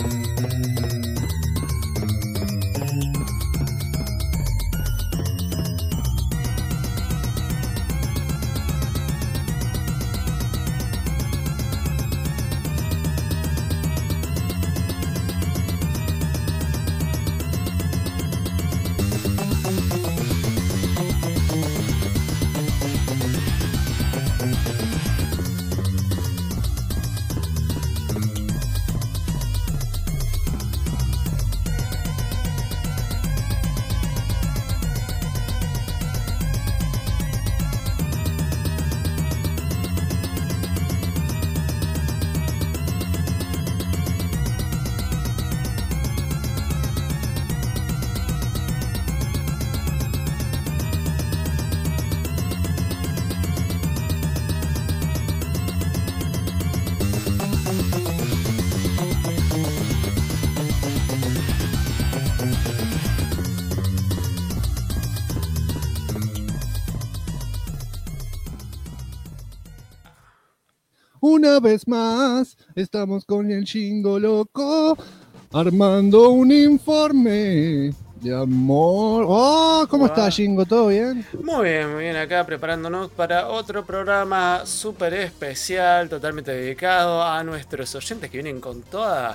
Una vez más, estamos con el Chingo Loco, armando un informe de amor. Oh, ¿cómo estás, Chingo? ¿Todo bien? Muy bien, acá preparándonos para otro programa súper especial, totalmente dedicado a nuestros oyentes que vienen con toda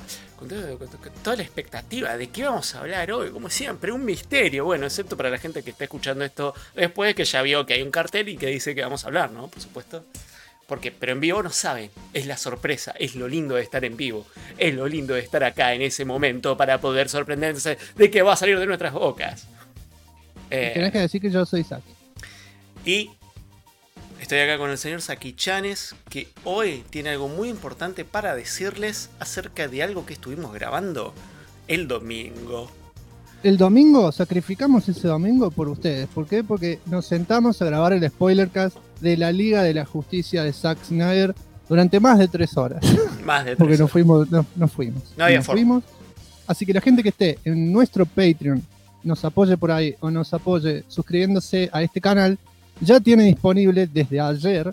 la expectativa de qué vamos a hablar hoy. Como siempre, un misterio. Bueno, excepto para la gente que está escuchando esto después, que ya vio que hay un cartel y que dice que vamos a hablar, ¿no? Por supuesto. Pero en vivo no saben, es la sorpresa, es lo lindo de estar en vivo, es lo lindo de estar acá en ese momento para poder sorprenderse de que va a salir de nuestras bocas. Tenés que decir que yo soy Saki. Y estoy acá con el señor Saki Chanes, que hoy tiene algo muy importante para decirles acerca de algo que estuvimos grabando el domingo. El domingo, sacrificamos ese domingo por ustedes. ¿Por qué? Porque nos sentamos a grabar el Spoilercast de la Liga de la Justicia de Zack Snyder durante más de 3 horas. Más de 3 Porque horas. nos fuimos. No había forma. Así que la gente que esté en nuestro Patreon, nos apoye por ahí o nos apoye suscribiéndose a este canal, ya tiene disponible desde ayer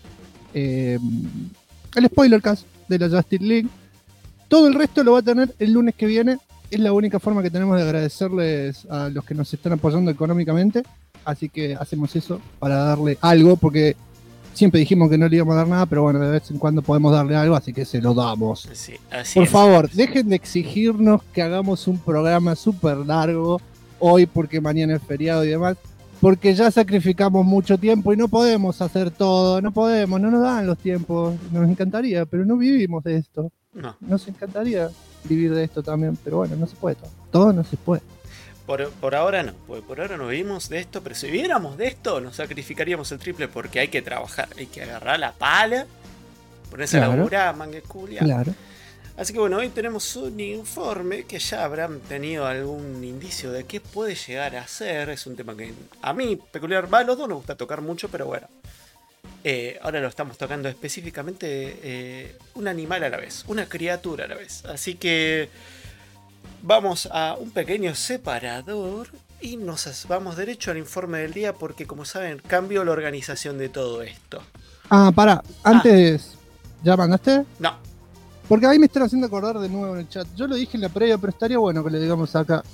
el Spoilercast de la Justice League. Todo el resto lo va a tener el lunes que viene. Es la única forma que tenemos de agradecerles a los que nos están apoyando económicamente. Así que hacemos eso para darle algo, porque siempre dijimos que no le íbamos a dar nada, pero bueno, de vez en cuando podemos darle algo, así que se lo damos. Sí, así Por es. favor, dejen de exigirnos que hagamos un programa súper largo hoy porque mañana es feriado y demás, porque ya sacrificamos mucho tiempo y no podemos hacer todo, no nos dan los tiempos. Nos encantaría, pero no vivimos de esto. No. Nos encantaría vivir de esto también, pero bueno, no se puede todo no se puede. Por ahora no, porque por ahora no vivimos de esto, pero si viviéramos de esto nos sacrificaríamos el triple porque hay que trabajar, hay que agarrar la pala, ponerse a laburar, mangueculia. Claro. Así que bueno, hoy tenemos un informe que ya habrán tenido algún indicio de qué puede llegar a ser. Es un tema que a mí peculiar, a los dos nos gusta tocar mucho, pero bueno. Ahora lo estamos tocando específicamente un animal a la vez, una criatura a la vez. Así que vamos a un pequeño separador y nos vamos derecho al informe del día porque, como saben, cambió la organización de todo esto. Pará, antes, ¿ya mandaste? No. Porque ahí me están haciendo acordar de nuevo en el chat. Yo lo dije en la previa, pero estaría bueno que lo digamos acá.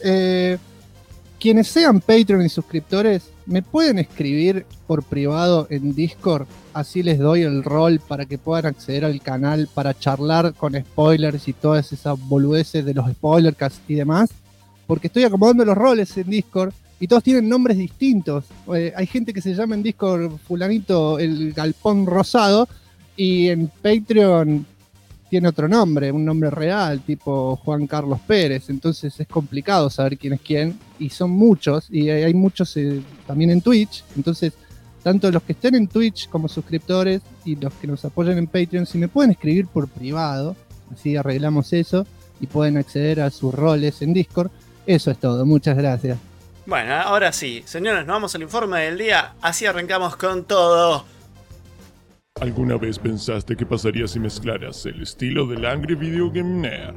Quienes sean Patreon y suscriptores, ¿me pueden escribir por privado en Discord? Así les doy el rol para que puedan acceder al canal para charlar con spoilers y todas esas boludeces de los spoilercasts y demás. Porque estoy acomodando los roles en Discord y todos tienen nombres distintos. Hay gente que se llama en Discord fulanito el Galpón Rosado y en Patreon tiene otro nombre, un nombre real, tipo Juan Carlos Pérez. Entonces es complicado saber quién es quién. Y son muchos, y hay muchos también en Twitch. Entonces, tanto los que estén en Twitch como suscriptores y los que nos apoyan en Patreon, si me pueden escribir por privado, así arreglamos eso y pueden acceder a sus roles en Discord. Eso es todo, muchas gracias. Bueno, ahora sí, señores, nos vamos al informe del día. Así arrancamos con todo. ¿Alguna vez pensaste qué pasaría si mezclaras el estilo del Angry Video Game Nerd,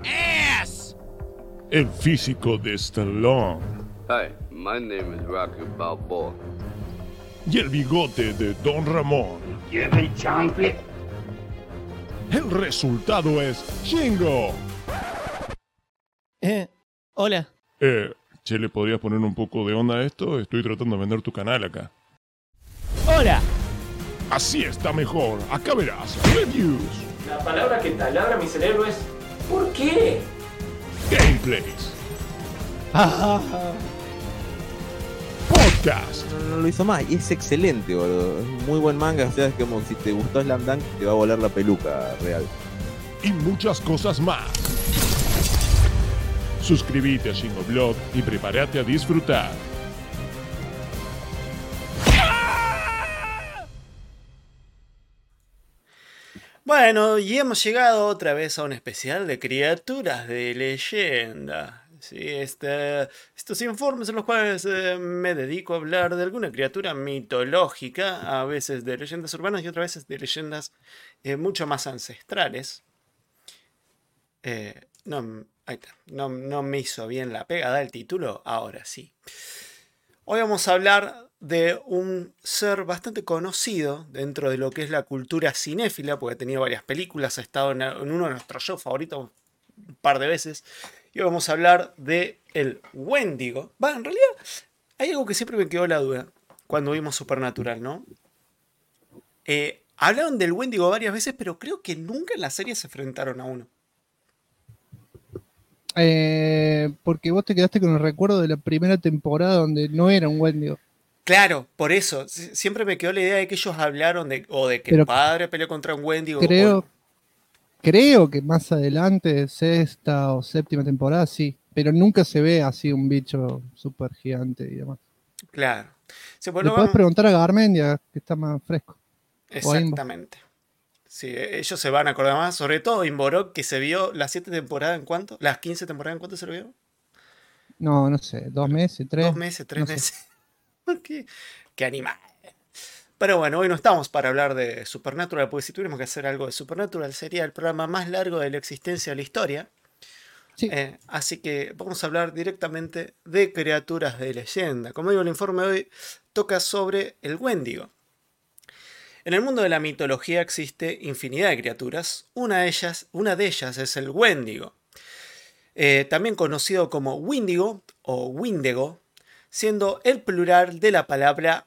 el físico de Stallone Hi, my name is Rocky Balboa. y el bigote de Don Ramón? Give me chocolate. El resultado es Chingo Hola. Che, ¿le podrías poner un poco de onda a esto? Estoy tratando de vender tu canal acá. Hola. Así está mejor. Acá verás. Reviews. La palabra que taladra mi cerebro es ¿por qué? Gameplays. Podcast. No lo hizo más y es excelente, boludo. Es un muy buen manga, o sea, es como si te gustó Slam Dunk, te va a volar la peluca real. Y muchas cosas más. Suscríbete a Shingoblog y prepárate a disfrutar. Bueno, y hemos llegado otra vez a un especial de criaturas de leyenda. Sí, estos informes en los cuales me dedico a hablar de alguna criatura mitológica, a veces de leyendas urbanas y otras veces de leyendas mucho más ancestrales. Ahí está. No me hizo bien la pegada del título, ahora sí. Hoy vamos a hablar de un ser bastante conocido dentro de lo que es la cultura cinéfila, porque ha tenido varias películas, ha estado en uno de nuestros shows favoritos un par de veces. Y hoy vamos a hablar de el Wendigo. En realidad hay algo que siempre me quedó la duda cuando vimos Supernatural, ¿no? Hablaron del Wendigo varias veces, pero creo que nunca en la serie se enfrentaron a uno. Porque vos te quedaste con el recuerdo de la primera temporada donde no era un Wendigo. Claro, por eso. Siempre me quedó la idea de que ellos hablaron de que Pero el padre peleó contra un Wendigo. Creo que más adelante, sexta o séptima temporada, sí. Pero nunca se ve así un bicho súper gigante y demás. Claro. Sí, pues Le podés preguntar a Garmendia, que está más fresco. Exactamente. Sí, ellos se van a acordar más. Sobre todo Imborok, que se vio las 7 temporadas en cuánto. Las 15 temporadas en cuánto se lo vio. No sé, 2 meses, 3. 2 meses, 3 meses. Qué animal. Pero bueno, hoy no estamos para hablar de Supernatural, porque si tuviéramos que hacer algo de Supernatural sería el programa más largo de la existencia de la historia. Sí. Así que vamos a hablar directamente de criaturas de leyenda. Como digo, el informe de hoy toca sobre el Wendigo. En el mundo de la mitología existe infinidad de criaturas. Una de ellas es el Wendigo, también conocido como Windigo o Windego, siendo el plural de la palabra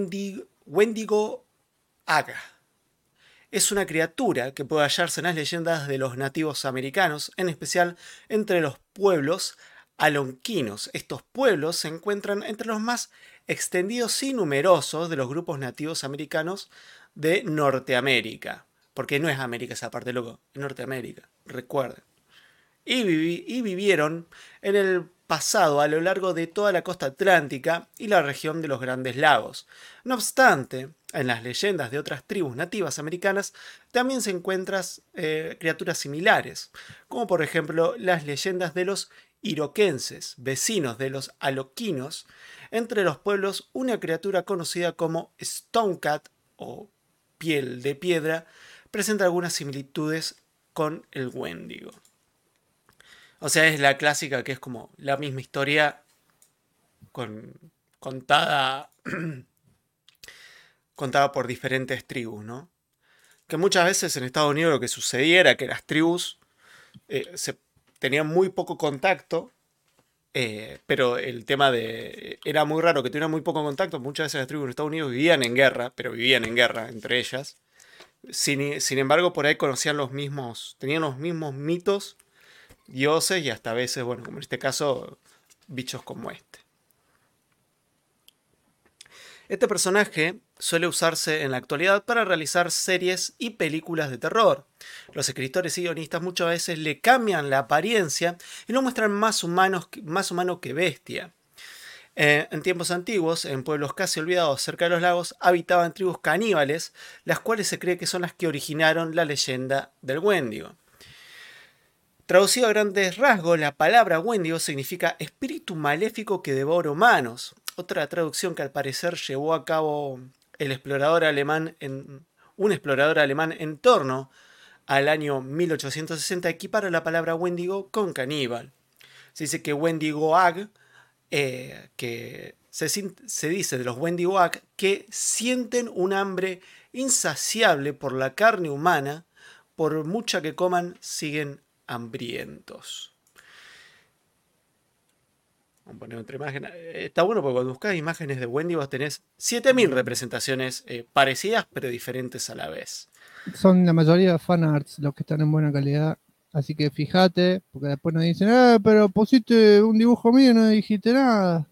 Wendigo Aga. Es una criatura que puede hallarse en las leyendas de los nativos americanos, en especial entre los pueblos algonquinos. Estos pueblos se encuentran entre los más extendidos y numerosos de los grupos nativos americanos de Norteamérica. Porque no es América esa parte, loco, es Norteamérica, recuerden. Y vivieron en el pasado a lo largo de toda la costa atlántica y la región de los Grandes Lagos. No obstante, en las leyendas de otras tribus nativas americanas también se encuentran criaturas similares, como por ejemplo las leyendas de los iroquenses, vecinos de los aloquinos, entre los pueblos una criatura conocida como Stonecat o piel de piedra presenta algunas similitudes con el Wendigo. O sea, es la clásica que es como la misma historia contada por diferentes tribus, ¿no? Que muchas veces en Estados Unidos lo que sucedía era que las tribus tenían muy poco contacto, pero el tema era muy raro que tuvieran muy poco contacto. Muchas veces las tribus en Estados Unidos vivían en guerra, pero vivían en guerra entre ellas. Sin embargo, por ahí tenían los mismos mitos, dioses y hasta a veces, bueno, como en este caso, bichos como este. Este personaje suele usarse en la actualidad para realizar series y películas de terror. Los escritores y guionistas muchas veces le cambian la apariencia y lo muestran más humano que bestia. En tiempos antiguos, en pueblos casi olvidados cerca de los lagos, habitaban tribus caníbales, las cuales se cree que son las que originaron la leyenda del Wendigo. Traducido a grandes rasgos, la palabra Wendigo significa espíritu maléfico que devora humanos. Otra traducción que al parecer llevó a cabo un explorador alemán en torno al año 1860 equipara la palabra Wendigo con caníbal. Se dice que Wendigoag, que se dice de los Wendigoag que sienten un hambre insaciable por la carne humana, por mucha que coman siguen hambrientos. Vamos a poner otra imagen. Está bueno porque cuando buscas imágenes de Wendigo tenés 7000 representaciones parecidas pero diferentes a la vez. Son la mayoría fanarts los que están en buena calidad. Así que fíjate, porque después nos dicen, pero pusiste un dibujo mío y no dijiste nada.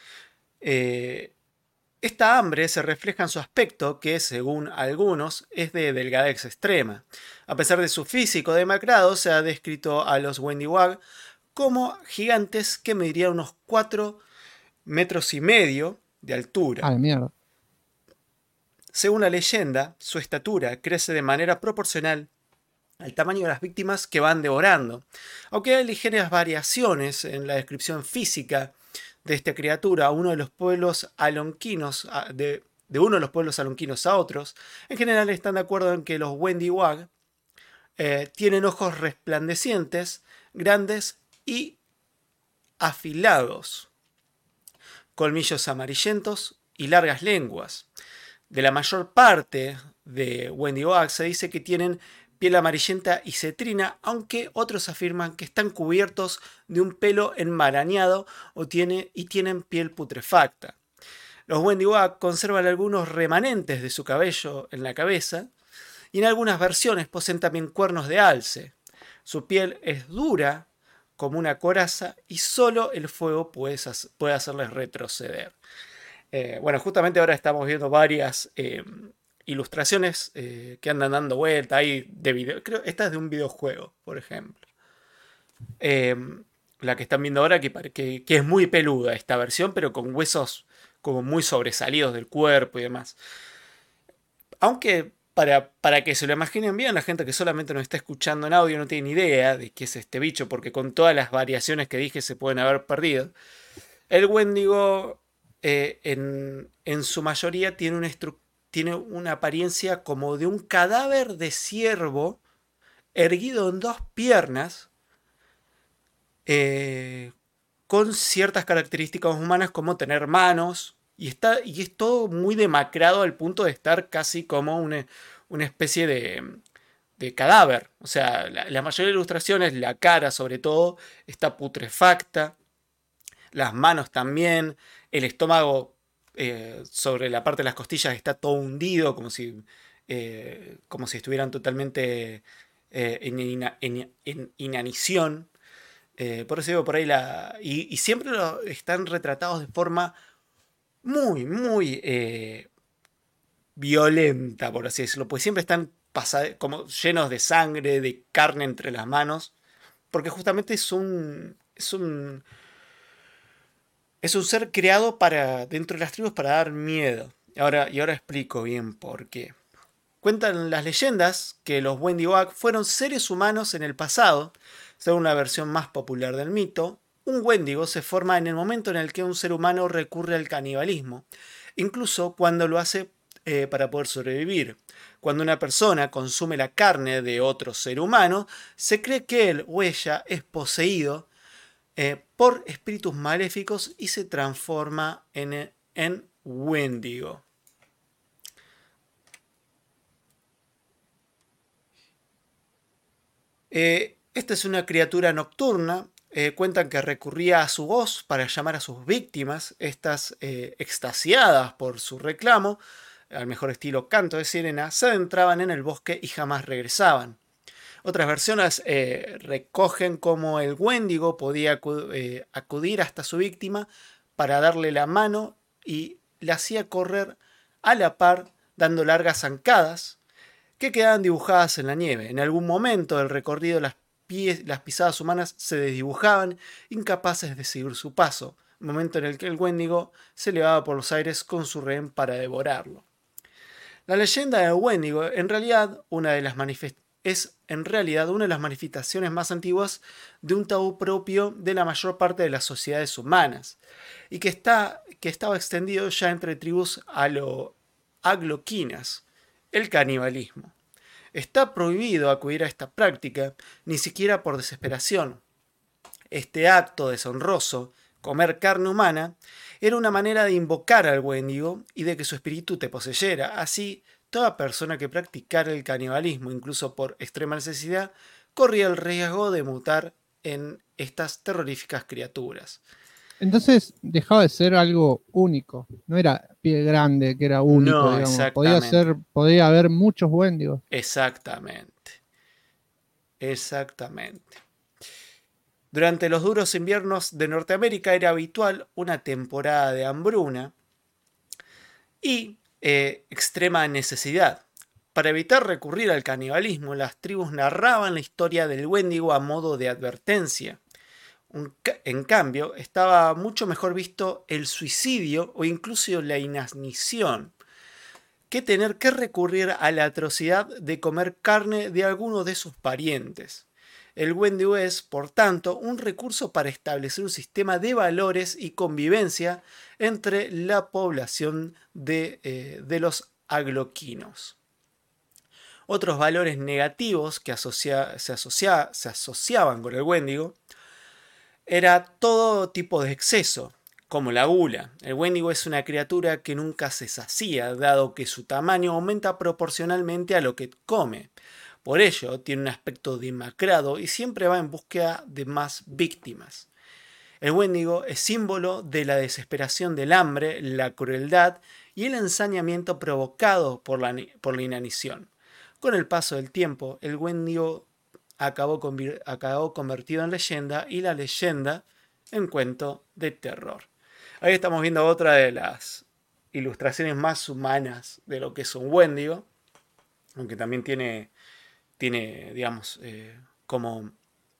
Esta hambre se refleja en su aspecto, que según algunos es de delgadez extrema. A pesar de su físico demacrado, se ha descrito a los Wendiwag como gigantes que medirían unos 4,5 metros de altura. Ah, la mierda. Según la leyenda, su estatura crece de manera proporcional al tamaño de las víctimas que van devorando. Aunque hay ligeras variaciones en la descripción física de esta criatura, uno de los pueblos alonquinos, de uno de los pueblos alonquinos a otros, en general están de acuerdo en que los Wendiwag tienen ojos resplandecientes, grandes y afilados, colmillos amarillentos y largas lenguas. De la mayor parte de Wendiwag se dice que tienen piel amarillenta y cetrina, aunque otros afirman que están cubiertos de un pelo enmarañado y tienen piel putrefacta. Los Wendiwag conservan algunos remanentes de su cabello en la cabeza y en algunas versiones poseen también cuernos de alce. Su piel es dura como una coraza y solo el fuego puede hacerles retroceder. Bueno, justamente ahora estamos viendo varias ilustraciones que andan dando vuelta ahí de video. Creo esta es de un videojuego, por ejemplo. La que están viendo ahora que es muy peluda esta versión, pero con huesos como muy sobresalidos del cuerpo y demás. Aunque para que se lo imaginen bien, la gente que solamente nos está escuchando en audio no tiene ni idea de qué es este bicho, porque con todas las variaciones que dije se pueden haber perdido. El Wendigo en su mayoría tiene una apariencia como de un cadáver de ciervo erguido en dos piernas, con ciertas características humanas como tener manos, y es todo muy demacrado al punto de estar casi como una especie de cadáver. O sea, la mayoría de ilustraciones, la cara sobre todo, está putrefacta, las manos también, el estómago sobre la parte de las costillas está todo hundido, como si estuvieran totalmente en inanición. Por eso digo, por ahí y siempre están retratados de forma muy, muy violenta, por así decirlo, pues siempre están como llenos de sangre, de carne entre las manos, porque justamente es un ser creado dentro de las tribus para dar miedo. Y ahora explico bien por qué. Cuentan las leyendas que los Wendiwag fueron seres humanos en el pasado. Según una versión más popular del mito, un Wendigo se forma en el momento en el que un ser humano recurre al canibalismo, incluso cuando lo hace para poder sobrevivir. Cuando una persona consume la carne de otro ser humano, se cree que él o ella es poseído por espíritus maléficos y se transforma en Wendigo. Esta es una criatura nocturna. Cuentan que recurría a su voz para llamar a sus víctimas. Estas, extasiadas por su reclamo, al mejor estilo canto de sirena, se adentraban en el bosque y jamás regresaban. Otras versiones recogen cómo el Wendigo podía acudir hasta su víctima para darle la mano y la hacía correr a la par, dando largas zancadas que quedaban dibujadas en la nieve. En algún momento del recorrido las pisadas humanas se desdibujaban, incapaces de seguir su paso, momento en el que el Wendigo se elevaba por los aires con su rehén para devorarlo. La leyenda del Wendigo es en realidad una de las manifestaciones más antiguas de un tabú propio de la mayor parte de las sociedades humanas, y que estaba extendido ya entre tribus agloquinas, el canibalismo. Está prohibido acudir a esta práctica, ni siquiera por desesperación. Este acto deshonroso, comer carne humana, era una manera de invocar al Wendigo y de que su espíritu te poseyera. Así, toda persona que practicara el canibalismo, incluso por extrema necesidad, corría el riesgo de mutar en estas terroríficas criaturas. Entonces dejaba de ser algo único. No era Pie Grande, que era único, No, digamos. exactamente. Podía haber muchos Wendigos. Exactamente. Exactamente. Durante los duros inviernos de Norteamérica era habitual una temporada de hambruna y extrema necesidad. Para evitar recurrir al canibalismo, las tribus narraban la historia del Wendigo a modo de advertencia. En cambio, estaba mucho mejor visto el suicidio o incluso la inanición que tener que recurrir a la atrocidad de comer carne de alguno de sus parientes. El Wendigo es, por tanto, un recurso para establecer un sistema de valores y convivencia entre la población de los agloquinos. Otros valores negativos que se asociaban con el Wendigo era todo tipo de exceso, como la gula. El Wendigo es una criatura que nunca se sacía, dado que su tamaño aumenta proporcionalmente a lo que come. Por ello, tiene un aspecto demacrado y siempre va en búsqueda de más víctimas. El Wendigo es símbolo de la desesperación del hambre, la crueldad y el ensañamiento provocado por la inanición. Con el paso del tiempo, el Wendigo acabó convertido en leyenda y la leyenda en cuento de terror. Ahí estamos viendo otra de las ilustraciones más humanas de lo que es un Wendigo, aunque también tiene digamos, como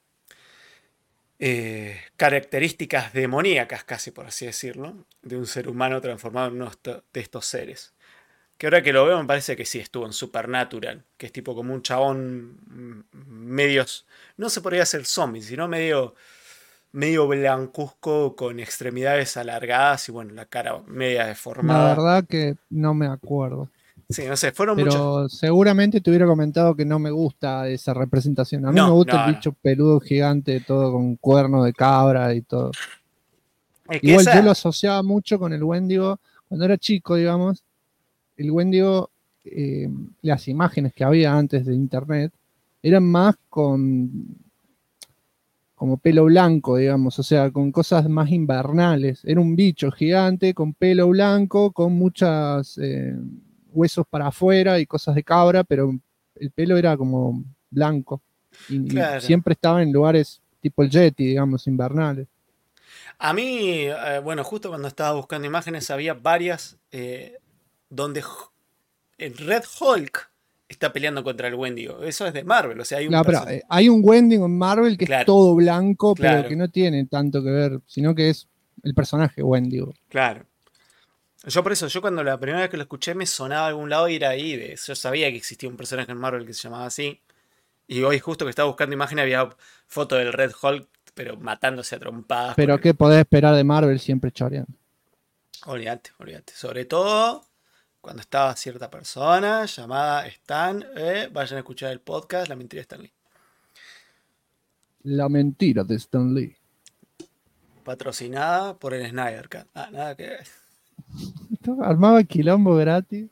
características demoníacas, casi por así decirlo, de un ser humano transformado en uno de estos seres. Que ahora que lo veo me parece que sí estuvo en Supernatural, que es tipo como un chabón medios, no se podría hacer zombie, sino medio blancuzco con extremidades alargadas y bueno, la cara media La deformada. verdad que no me acuerdo. Sí, no sé, fueron muchos. Pero seguramente te hubiera comentado que no me gusta esa representación. A mí me No, gusta el no, no. bicho peludo gigante, todo con cuerno de cabra y todo. Es que Igual yo lo esa. asociaba mucho con el Wendigo. Cuando era chico, digamos, el Wendigo, las imágenes que había antes de internet, eran más como pelo blanco, digamos, o sea, con cosas más invernales. Era un bicho gigante con pelo blanco, con muchos huesos para afuera y cosas de cabra, pero el pelo era como blanco. Y Claro. siempre estaba en lugares tipo el Yeti, digamos, invernales. A mí, bueno, justo cuando estaba buscando imágenes había varias donde el Red Hulk está peleando contra el Wendigo. Eso es de Marvel, o sea, hay un Claro, pero personaje. hay un Wendigo en Marvel que es Claro, todo blanco, pero que claro, no tiene tanto que ver, sino que es el personaje Wendigo. claro. Yo por eso, yo cuando la primera vez que lo escuché me sonaba a algún lado y era ahí. Yo sabía que existía un personaje en Marvel que se llamaba así. Y hoy justo que estaba buscando imágenes había foto del Red Hulk, pero matándose a trompadas con Pero el. ¿qué podés esperar de Marvel siempre choreando? Olvídate, olvídate. Sobre todo cuando estaba cierta persona llamada Stan. Vayan a escuchar el podcast La Mentira de Stan Lee. La mentira de Stan Lee. Patrocinada por el Snyder Cut. Ah, nada que ver. Armaba quilombo gratis.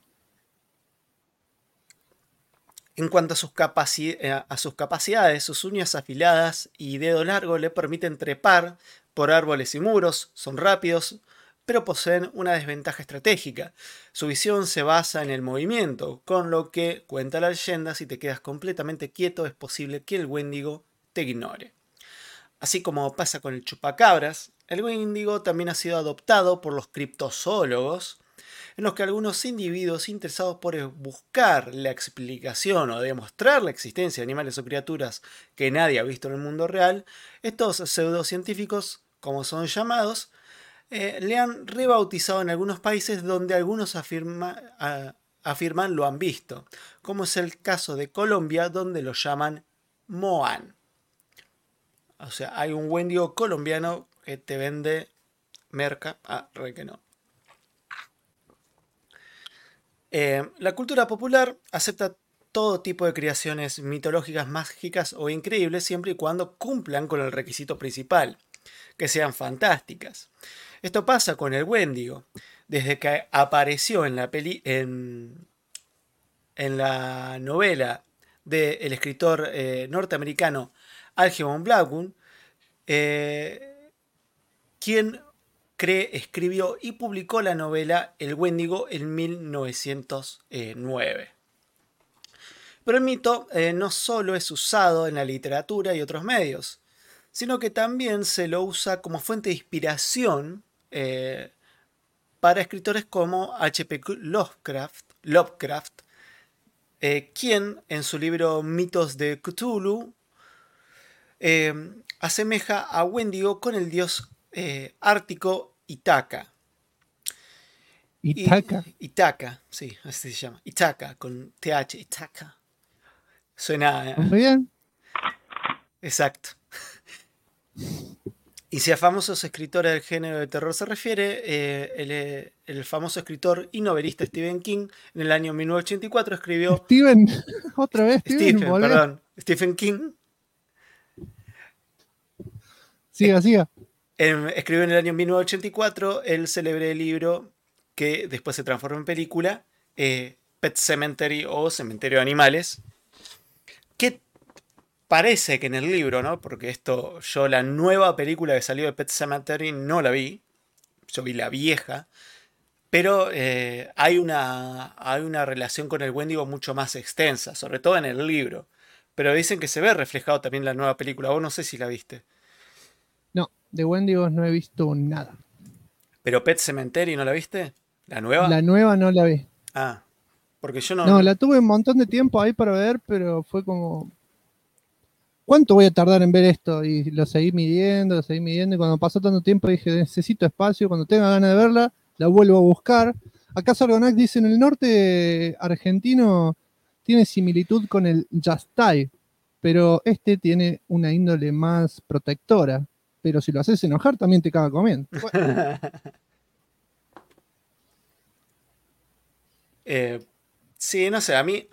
En cuanto a sus capacidades, sus uñas afiladas y dedo largo le permiten trepar por árboles y muros, son rápidos, pero poseen una desventaja estratégica. Su visión se basa en el movimiento, con lo que, cuenta la leyenda, si te quedas completamente quieto es posible que el Wendigo te ignore. Así como pasa con el chupacabras, el Wendigo también ha sido adoptado por los criptozoólogos, en los que algunos individuos interesados por buscar la explicación o demostrar la existencia de animales o criaturas que nadie ha visto en el mundo real, estos pseudocientíficos, como son llamados, le han rebautizado en algunos países donde algunos afirman lo han visto, como es el caso de Colombia, donde lo llaman Moan. O sea, hay un Wendigo colombiano que te vende merca. Ah, re que no. La cultura popular acepta todo tipo de creaciones mitológicas, mágicas o increíbles siempre y cuando cumplan con el requisito principal, que sean fantásticas. Esto pasa con el Wendigo. Desde que apareció en la novela del escritor norteamericano Algernon Blackwood, quien escribió y publicó la novela El Wendigo en 1909. Pero el mito no solo es usado en la literatura y otros medios, sino que también se lo usa como fuente de inspiración para escritores como H.P. Lovecraft, quien en su libro Mitos de Cthulhu asemeja a Wendigo con el dios ártico Ithaca. Itaca. Ithaca, sí, así se llama. Ithaca, con TH, Ithaca. Suena... Muy bien. Exacto. Y si a famosos escritores del género de terror se refiere, el famoso escritor y novelista Stephen King en el año 1984 escribió... Steven, otra vez, Steven, Stephen King. Siga. Escribió en el año 1984 el célebre libro que después se transformó en película, Pet Sematary o Cementerio de Animales, que parece que en el libro, ¿no? Porque yo la nueva película que salió de Pet Sematary no la vi, yo vi la vieja, pero hay una relación con el Wendigo mucho más extensa, sobre todo en el libro, pero dicen que se ve reflejado también en la nueva película, vos no sé si la viste. No, de Wendigos no he visto nada. ¿Pero Pet Sematary no la viste? ¿La nueva? La nueva no la vi. Ah, porque yo no... No, la tuve un montón de tiempo ahí para ver, pero fue como... ¿Cuánto voy a tardar en ver esto? Y lo seguí midiendo, y cuando pasó tanto tiempo dije, necesito espacio, cuando tenga ganas de verla, la vuelvo a buscar. Acá Sargonac dice, en el norte argentino tiene similitud con el Yastay, pero este tiene una índole más protectora. Pero si lo haces enojar, también te caga comiendo. Bueno. Sí, no sé, a mí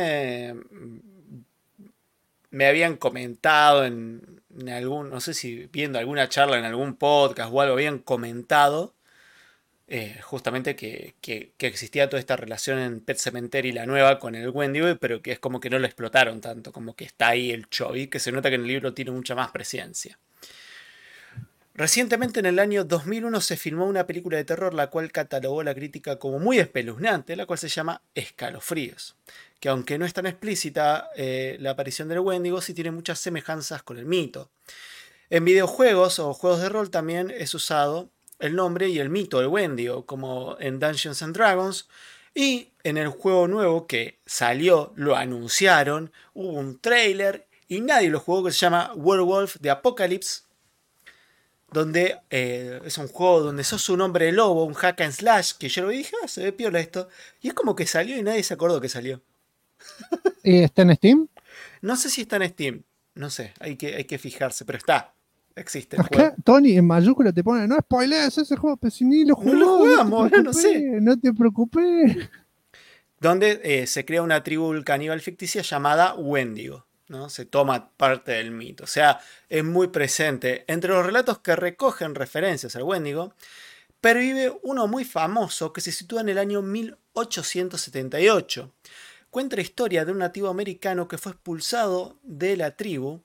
me habían comentado en algún, no sé si viendo alguna charla en algún podcast o algo, habían comentado justamente que existía toda esta relación en Pet Sematary y la nueva con el Wendigo, pero que es como que no lo explotaron tanto, como que está ahí el Chovy, que se nota que en el libro tiene mucha más presencia. Recientemente, en el año 2001, se filmó una película de terror la cual catalogó la crítica como muy espeluznante, la cual se llama Escalofríos, que aunque no es tan explícita la aparición del Wendigo, sí tiene muchas semejanzas con el mito. En videojuegos o juegos de rol también es usado el nombre y el mito del Wendigo, como en Dungeons and Dragons, y en el juego nuevo que salió, lo anunciaron, hubo un trailer y nadie lo jugó, que se llama Werewolf the Apocalypse, donde es un juego donde sos un hombre lobo, un hack and slash, que yo lo vi y dije, se ve piola esto. Y es como que salió y nadie se acordó que salió. ¿Está en Steam? No sé si está en Steam, no sé, hay que fijarse, pero está, existe el Acá, juego. Tony, en mayúscula te pone, no spoilees ese juego, pero si ni lo jugó, No lo jugamos, no sé. No te preocupes. Donde se crea una tribu caníbal ficticia llamada Wendigo, ¿no? Se toma parte del mito. O sea, es muy presente. Entre los relatos que recogen referencias al Wendigo, pervive uno muy famoso que se sitúa en el año 1878. Cuenta la historia de un nativo americano que fue expulsado de la tribu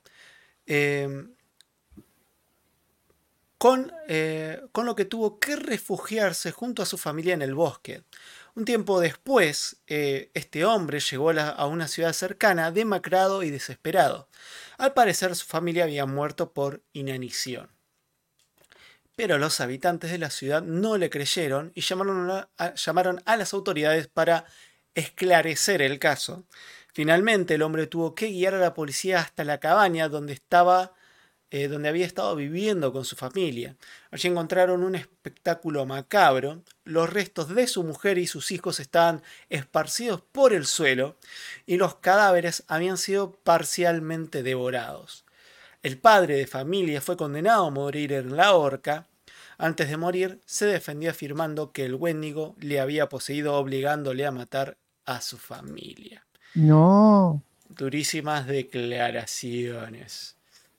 con lo que tuvo que refugiarse junto a su familia en el bosque. Un tiempo después, este hombre llegó a una ciudad cercana, demacrado y desesperado. Al parecer, su familia había muerto por inanición. Pero los habitantes de la ciudad no le creyeron y llamaron a las autoridades para esclarecer el caso. Finalmente, el hombre tuvo que guiar a la policía hasta la cabaña donde había estado viviendo con su familia. Allí encontraron un espectáculo macabro. Los restos de su mujer y sus hijos estaban esparcidos por el suelo y los cadáveres habían sido parcialmente devorados. El padre de familia fue condenado a morir en la horca. Antes de morir, se defendió afirmando que el Wendigo le había poseído, obligándole a matar a su familia. No. Durísimas declaraciones.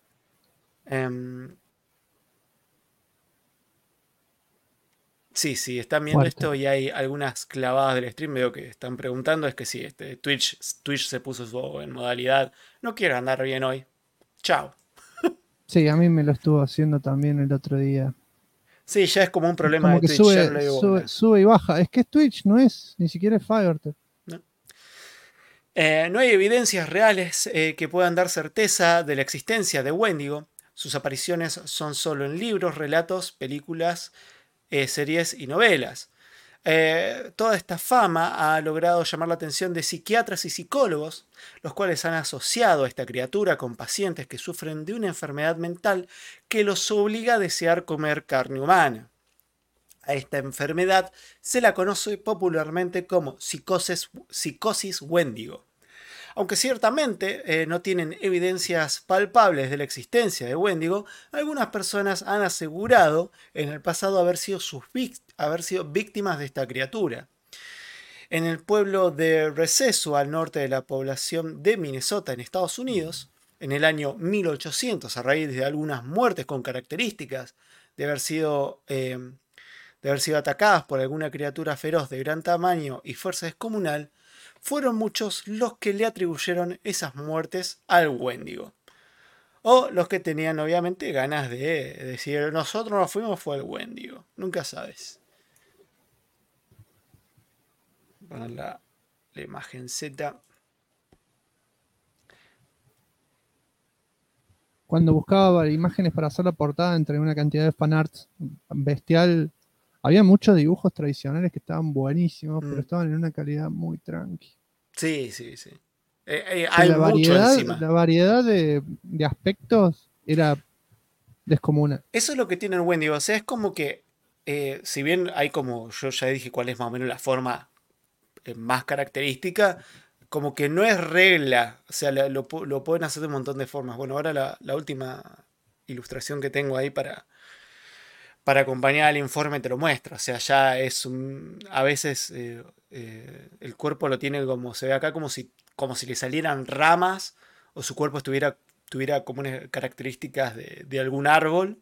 Sí, están viendo Fuerte. esto y hay algunas clavadas del stream, veo que están preguntando, es que sí, Twitch se puso en modalidad, no quiero andar bien hoy, chao. Sí, a mí me lo estuvo haciendo también el otro día. Sí, ya es como un problema Como de que Twitch. Ya no le digo bola. sube y baja. Es que es Twitch, no es, ni siquiera es Fiverr. ¿No? No hay evidencias reales que puedan dar certeza de la existencia de Wendigo. Sus apariciones son solo en libros, relatos, películas, series y novelas. Toda esta fama ha logrado llamar la atención de psiquiatras y psicólogos, los cuales han asociado a esta criatura con pacientes que sufren de una enfermedad mental que los obliga a desear comer carne humana. A esta enfermedad se la conoce popularmente como psicosis Wendigo. Aunque ciertamente no tienen evidencias palpables de la existencia de Wendigo, algunas personas han asegurado en el pasado haber sido víctimas de esta criatura. En el pueblo de Receso, al norte de la población de Minnesota, en Estados Unidos, en el año 1800, a raíz de algunas muertes con características de haber sido atacadas por alguna criatura feroz de gran tamaño y fuerza descomunal, fueron muchos los que le atribuyeron esas muertes al Wendigo. O los que tenían obviamente ganas de decir, nosotros nos fuimos, fue el Wendigo. Nunca sabes. Poner la imagen Z. Cuando buscaba imágenes para hacer la portada entre una cantidad de fanarts bestial, había muchos dibujos tradicionales que estaban buenísimos, pero estaban en una calidad muy tranqui. Sí. Hay mucho encima. La variedad de aspectos era descomunal. Eso es lo que tiene el Wendigo. O sea, es como que, si bien hay como, yo ya dije cuál es más o menos la forma más característica, como que no es regla. O sea, lo pueden hacer de un montón de formas. Bueno, ahora la última ilustración que tengo ahí para acompañar al informe te lo muestra. O sea, ya es a veces el cuerpo lo tiene como se ve acá, como si le salieran ramas o su cuerpo tuviera como unas características de algún árbol.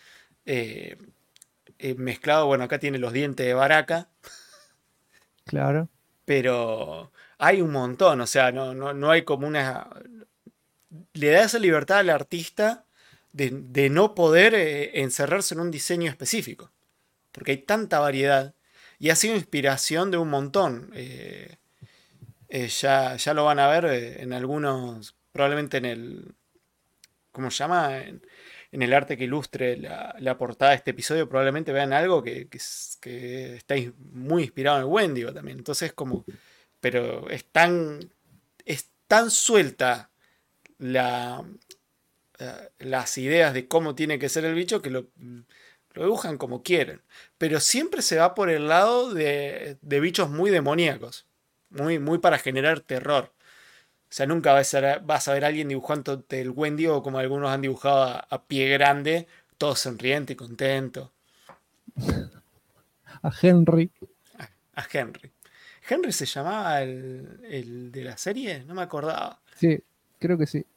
Mezclado, bueno, acá tiene los dientes de Baraka. Claro. Pero hay un montón, o sea, no hay como una... Le da esa libertad al artista de no poder encerrarse en un diseño específico. Porque hay tanta variedad. Y ha sido inspiración de un montón. Ya lo van a ver en algunos, probablemente en el... ¿Cómo se llama? En el arte que ilustre la portada de este episodio, probablemente vean algo que está muy inspirado en el Wendigo también. Entonces, como... Pero es tan suelta las ideas de cómo tiene que ser el bicho que lo dibujan como quieren. Pero siempre se va por el lado de bichos muy demoníacos. Muy para generar terror. O sea, nunca vas a ver a alguien dibujando el Wendigo como algunos han dibujado a Pie Grande, todo sonriente y contento. A Henry. A Henry. ¿Henry se llamaba el de la serie? No me acordaba. Sí, creo que sí.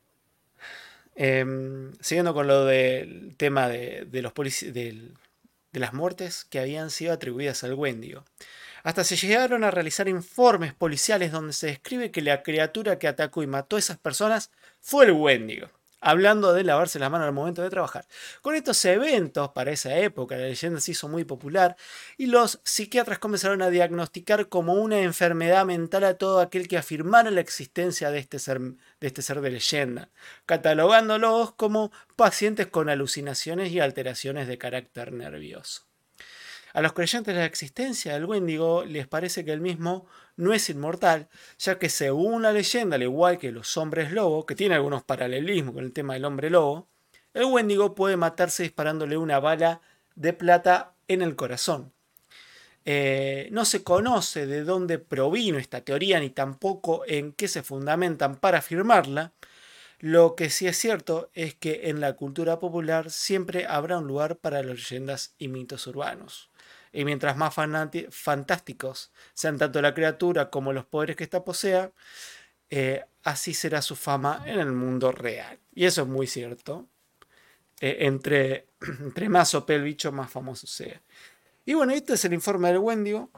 Siguiendo con lo del tema de las muertes que habían sido atribuidas al Wendigo. Hasta se llegaron a realizar informes policiales donde se describe que la criatura que atacó y mató a esas personas fue el Wendigo. Hablando de lavarse las manos al momento de trabajar. Con estos eventos, para esa época, la leyenda se hizo muy popular y los psiquiatras comenzaron a diagnosticar como una enfermedad mental a todo aquel que afirmara la existencia de este ser de leyenda, catalogándolos como pacientes con alucinaciones y alteraciones de carácter nervioso. A los creyentes de la existencia del Wendigo les parece que el mismo no es inmortal, ya que según la leyenda, al igual que los hombres lobo, que tiene algunos paralelismos con el tema del hombre lobo, el Wendigo puede matarse disparándole una bala de plata en el corazón. No se conoce de dónde provino esta teoría ni tampoco en qué se fundamentan para afirmarla. Lo que sí es cierto es que en la cultura popular siempre habrá un lugar para las leyendas y mitos urbanos. Y mientras más fantásticos sean tanto la criatura como los poderes que ésta posea, así será su fama en el mundo real. Y eso es muy cierto. Entre más OP el bicho, más famoso sea. Y bueno, este es el informe del Wendigo.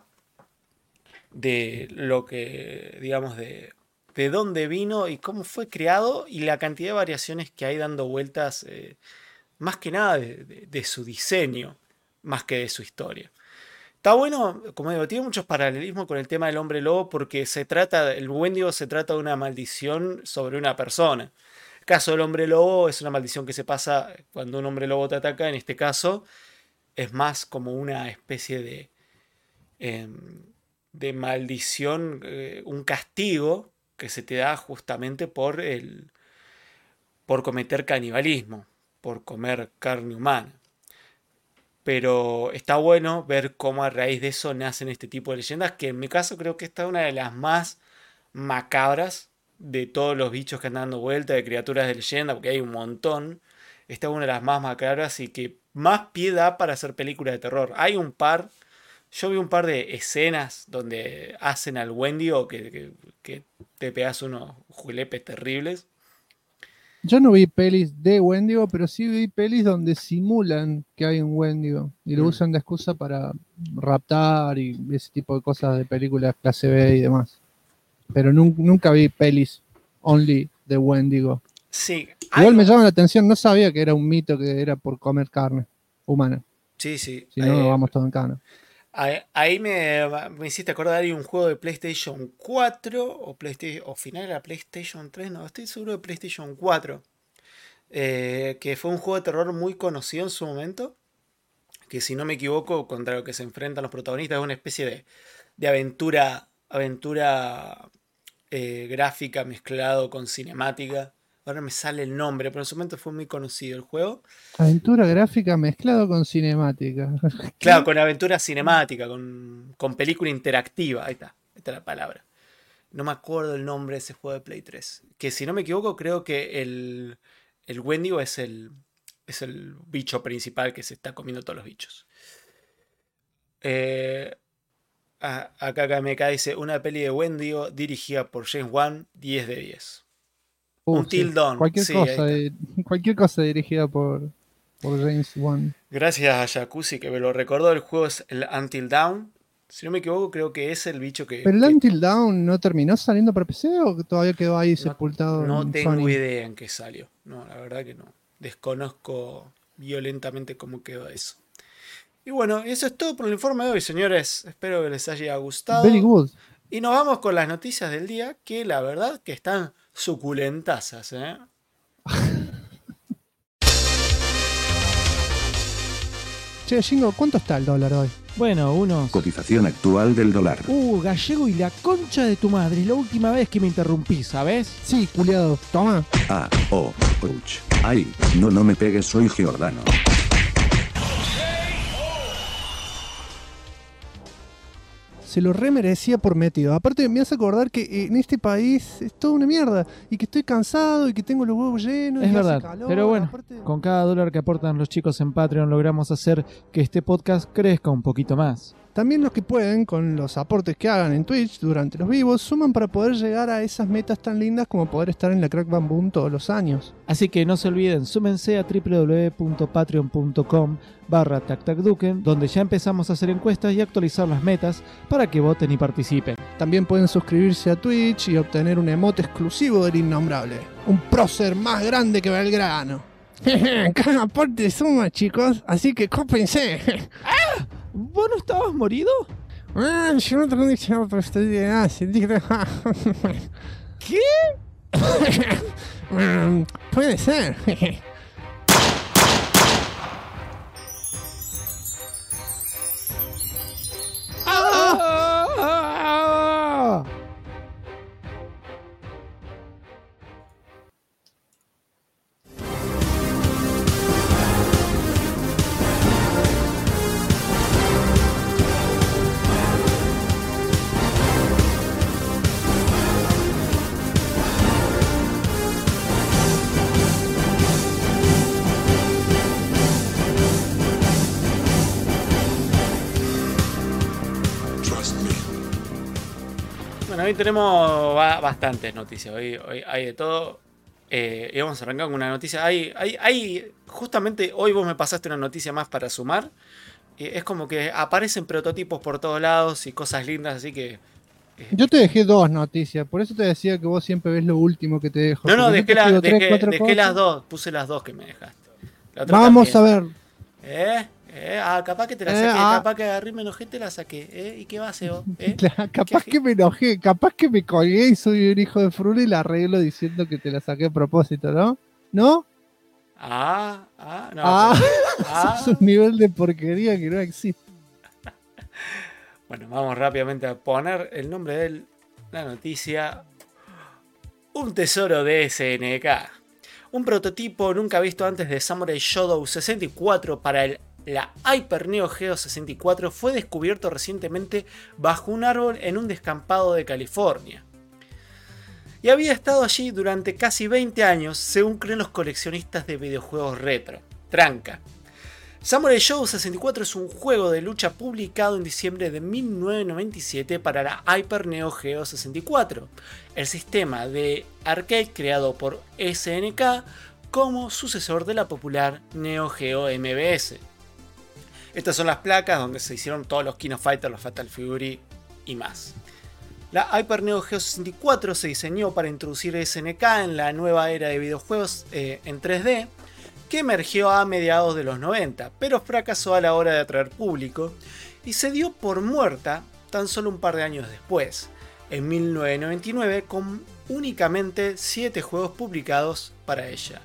De lo que, digamos, de dónde vino y cómo fue creado y la cantidad de variaciones que hay dando vueltas, más que nada de su diseño. más que de su historia. Está bueno, como digo, tiene muchos paralelismos con el tema del hombre lobo porque el Wendigo se trata de una maldición sobre una persona. El caso del hombre lobo es una maldición que se pasa cuando un hombre lobo te ataca. En este caso es más como una especie de maldición, un castigo que se te da justamente por cometer canibalismo, por comer carne humana. Pero está bueno ver cómo a raíz de eso nacen este tipo de leyendas, que en mi caso creo que esta es una de las más macabras de todos los bichos que andan dando vuelta, de criaturas de leyenda, porque hay un montón. Esta es una de las más macabras y que más pie da para hacer películas de terror. Yo vi un par de escenas donde hacen al Wendigo que te pegas unos julepes terribles. Yo no vi pelis de Wendigo, pero sí vi pelis donde simulan que hay un Wendigo y lo usan de excusa para raptar y ese tipo de cosas de películas clase B y demás. Pero nunca vi pelis only de Wendigo. Sí. Igual me llama la atención, no sabía que era un mito que era por comer carne humana. Sí. Si no, nos vamos todo en cana. Ahí me hiciste acordar de un juego de PlayStation 4 o final de la PlayStation 3, no, estoy seguro de PlayStation 4, que fue un juego de terror muy conocido en su momento, que si no me equivoco, contra lo que se enfrentan los protagonistas es una especie de aventura gráfica mezclado con cinemática. Ahora me sale el nombre, pero en su momento fue muy conocido el juego. Aventura gráfica mezclado con cinemática. Claro, con aventura cinemática, con película interactiva. Ahí está la palabra. No me acuerdo el nombre de ese juego de Play 3. Que si no me equivoco, creo que el Wendigo es el bicho principal que se está comiendo todos los bichos. Acá KMK dice, una peli de Wendigo dirigida por James Wan, 10 de 10. Until Dawn. Cualquier cosa dirigida por James Wan. Gracias a Jacuzzi que me lo recordó. El juego es el Until Dawn. Si no me equivoco, creo que es el bicho que... ¿Pero el Until Dawn no terminó saliendo para PC o todavía quedó ahí sepultado? No tengo Sony? idea en qué salió. No, la verdad que no. Desconozco violentamente cómo quedó eso. Y bueno, eso es todo por el informe de hoy, señores. Espero que les haya gustado. Very good. Y nos vamos con las noticias del día, que la verdad que están suculentazas, ¿eh? Che, Jingo, ¿cuánto está el dólar hoy? Bueno, unos... Cotización actual del dólar. Gallego y la concha de tu madre. Es la última vez que me interrumpí, ¿sabes? Sí, culiado. Toma. Ouch. Ay, no me pegues, soy Giordano. Se lo remerecía por metido. Aparte me hace acordar que en este país es toda una mierda. Y que estoy cansado y que tengo los huevos llenos. Es y verdad, hace calor, pero bueno, aparte... con cada dólar que aportan los chicos en Patreon logramos hacer que este podcast crezca un poquito más. También los que pueden, con los aportes que hagan en Twitch durante los vivos, suman para poder llegar a esas metas tan lindas como poder estar en la Crack Bam Boom todos los años. Así que no se olviden, súmense a www.patreon.com/tactacduken, donde ya empezamos a hacer encuestas y actualizar las metas para que voten y participen. También pueden suscribirse a Twitch y obtener un emote exclusivo del Innombrable. Un prócer más grande que Belgrano. Cada aporte suma, chicos, así que cópense. ¿Vos no estabas morido? Yo no tengo diccionario, pero estoy bien. ¿Qué? Puede ser. Hoy tenemos bastantes noticias. Hoy hay de todo. Y vamos a arrancar con una noticia. Justamente hoy vos me pasaste una noticia más para sumar. Es como que aparecen prototipos por todos lados y cosas lindas, así que... Yo te dejé dos noticias, por eso te decía que vos siempre ves lo último que te dejo. No, dejé las cosas. dos. Puse las dos que me dejaste. Vamos a ver. Capaz que te la saqué, capaz que agarré y me enojé, te la saqué. ¿Y qué va a hacer vos? Capaz que me enojé, capaz que me colgué y soy un hijo de frula y la arreglo diciendo que te la saqué a propósito, ¿no? ¿No? No. Es un nivel de porquería que no existe. Bueno, vamos rápidamente a poner el nombre de la noticia. Un tesoro de SNK. Un prototipo nunca visto antes de Samurai Shodown 64 para la Hyper Neo Geo 64 fue descubierto recientemente bajo un árbol en un descampado de California. Y había estado allí durante casi 20 años, según creen los coleccionistas de videojuegos retro. Tranca. Samurai Shodown 64 es un juego de lucha publicado en diciembre de 1997 para la Hyper Neo Geo 64, el sistema de arcade creado por SNK como sucesor de la popular Neo Geo MVS. Estas son las placas donde se hicieron todos los King of Fighters, los Fatal Fury y más. La Hyper Neo Geo 64 se diseñó para introducir SNK en la nueva era de videojuegos en 3D, que emergió a mediados de los 90, pero fracasó a la hora de atraer público y se dio por muerta tan solo un par de años después, en 1999, con únicamente 7 juegos publicados para ella.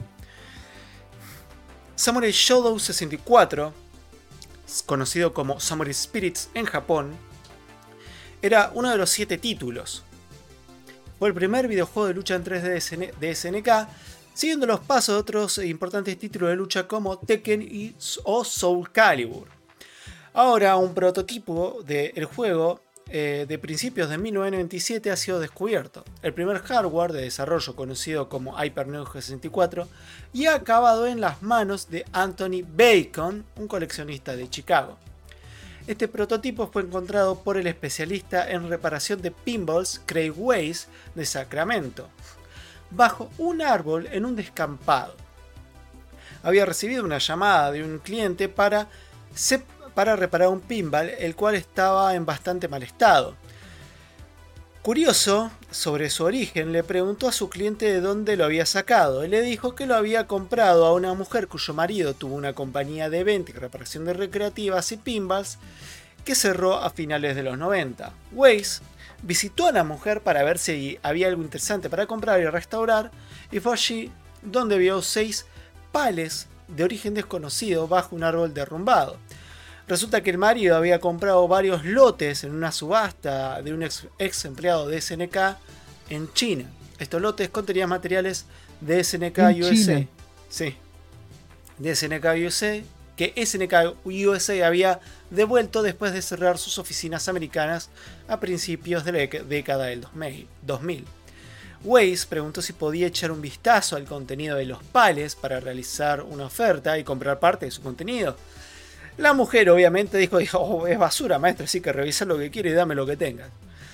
Samurai Shodown 64, conocido como Samurai Spirits en Japón, era uno de los 7 títulos. Fue el primer videojuego de lucha en 3D de SNK, siguiendo los pasos de otros importantes títulos de lucha como Tekken o Soul Calibur. Ahora un prototipo del juego de principios de 1997 ha sido descubierto. El primer hardware de desarrollo conocido como Hyper Neo Geo 64 y ha acabado en las manos de Anthony Bacon, un coleccionista de Chicago. Este prototipo fue encontrado por el especialista en reparación de pinballs Craig Weiss de Sacramento, bajo un árbol en un descampado. Había recibido una llamada de un cliente para reparar un pinball, el cual estaba en bastante mal estado. Curioso sobre su origen, le preguntó a su cliente de dónde lo había sacado. Él le dijo que lo había comprado a una mujer cuyo marido tuvo una compañía de venta y reparación de recreativas y pinballs que cerró a finales de los 90. Weiss visitó a la mujer para ver si había algo interesante para comprar y restaurar, y fue allí donde vio 6 pales de origen desconocido bajo un árbol derrumbado. Resulta que el marido había comprado varios lotes en una subasta de un ex empleado de SNK en China. Estos lotes contenían materiales de SNK USA. Sí, de SNK USA, que SNK USA había devuelto después de cerrar sus oficinas americanas a principios de la década del 2000. Weiss preguntó si podía echar un vistazo al contenido de los pales para realizar una oferta y comprar parte de su contenido. La mujer obviamente dijo, es basura, maestro, así que revisa lo que quiere y dame lo que tengas.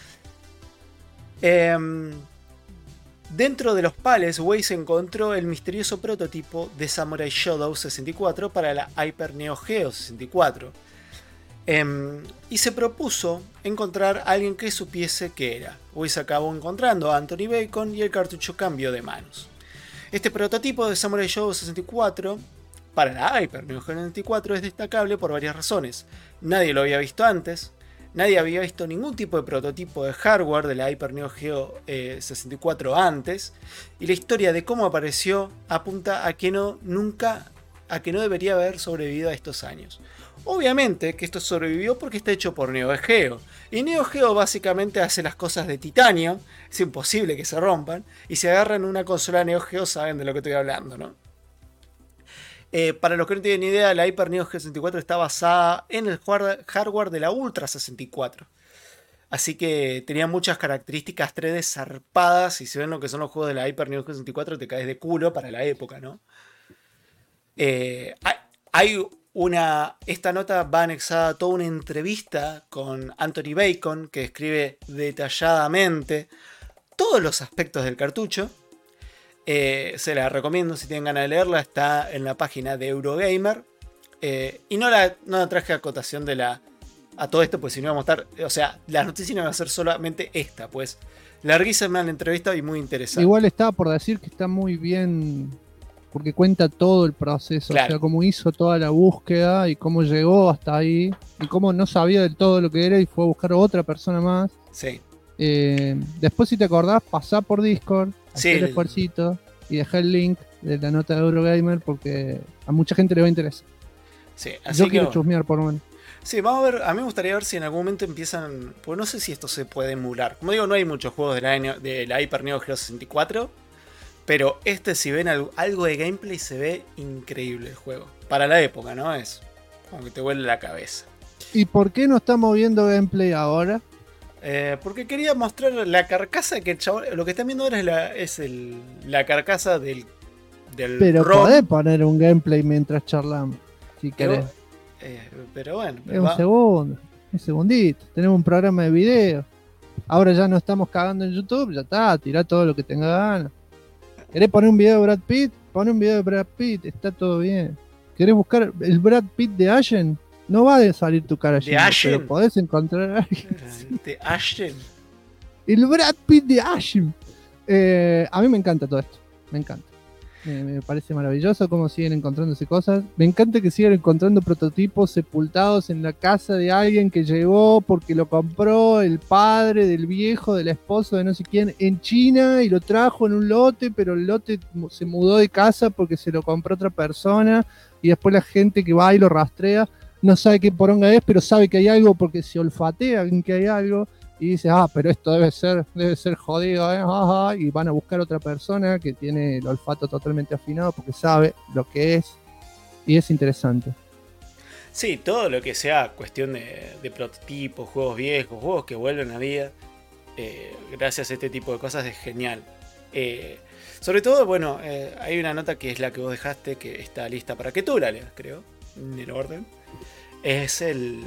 Dentro de los pales, Weiss encontró el misterioso prototipo de Samurai Shodown 64 para la Hyper Neo Geo 64. Y se propuso encontrar a alguien que supiese qué era. Weiss acabó encontrando a Anthony Bacon y el cartucho cambió de manos. Este prototipo de Samurai Shodown 64 para la Hyper Neo Geo 64 es destacable por varias razones. Nadie lo había visto antes, nadie había visto ningún tipo de prototipo de hardware de la Hyper Neo Geo 64 antes, y la historia de cómo apareció apunta a que no debería haber sobrevivido a estos años. Obviamente que esto sobrevivió porque está hecho por Neo Geo, y Neo Geo básicamente hace las cosas de titanio, es imposible que se rompan, y si agarran una consola Neo Geo saben de lo que estoy hablando, ¿no? Para los que no tienen idea, la Hyper Neo Geo 64 está basada en el hardware de la Ultra 64. Así que tenía muchas características 3D zarpadas. Y si ven lo que son los juegos de la Hyper Neo Geo 64, te caes de culo para la época, ¿no? Esta nota va anexada a toda una entrevista con Anthony Bacon, que describe detalladamente todos los aspectos del cartucho. Se la recomiendo si tienen ganas de leerla, está en la página de Eurogamer. Y no la traje acotación a todo esto, pues si no vamos a estar. O sea, las noticias no van a ser solamente esta, pues. Larguísima la entrevista y muy interesante. Igual estaba por decir que está muy bien porque cuenta todo el proceso, Claro. o sea, cómo hizo toda la búsqueda y cómo llegó hasta ahí, y cómo no sabía del todo lo que era y fue a buscar a otra persona más. Sí. Después, si te acordás, pasá por Discord, Sí, hacer el esfuercito y dejá el link de la nota de Eurogamer porque a mucha gente le va a interesar. Sí, Yo así que quiero bueno. chusmear por lo menos. Sí, vamos a ver. A mí me gustaría ver si en algún momento empiezan. Pues no sé si esto se puede emular. Como digo, no hay muchos juegos de la Hyper Neo Geo 64. Pero este, si ven algo de gameplay, se ve increíble el juego. Para la época, ¿no? Es como que te vuelve la cabeza. ¿Y por qué no estamos viendo gameplay ahora? Porque quería mostrar la carcasa que el chabón. Lo que están viendo ahora es la carcasa del Pero ROM. podés poner un gameplay mientras charlamos, si querés. Pero bueno. Es un segundo, un segundito. Tenemos un programa de video. Ahora ya no estamos cagando en YouTube, ya está, tirá todo lo que tenga ganas. ¿Querés poner un video de Brad Pitt? Pon un video de Brad Pitt, está todo bien. ¿Querés buscar el Brad Pitt de Ashen? No va a salir tu cara allí, pero podés encontrar a alguien. De Ashen. El Brad Pitt de Ashen. A mí me encanta todo esto, me encanta. Me parece maravilloso cómo siguen encontrándose cosas. Me encanta que sigan encontrando prototipos sepultados en la casa de alguien que llegó porque lo compró el padre del viejo, del esposo de no sé quién en China y lo trajo en un lote, pero el lote se mudó de casa porque se lo compró otra persona y después la gente que va y lo rastrea no sabe qué poronga es, pero sabe que hay algo porque se olfatea en que hay algo. Y dice, pero esto debe ser jodido, ¿eh? Ajá, y van a buscar otra persona que tiene el olfato totalmente afinado porque sabe lo que es. Y es interesante. Sí, todo lo que sea cuestión de prototipos, juegos viejos, juegos que vuelven a vida, gracias a este tipo de cosas es genial. Sobre todo, bueno, hay una nota que es la que vos dejaste, que está lista para que tú la leas, creo, en el orden. Es el...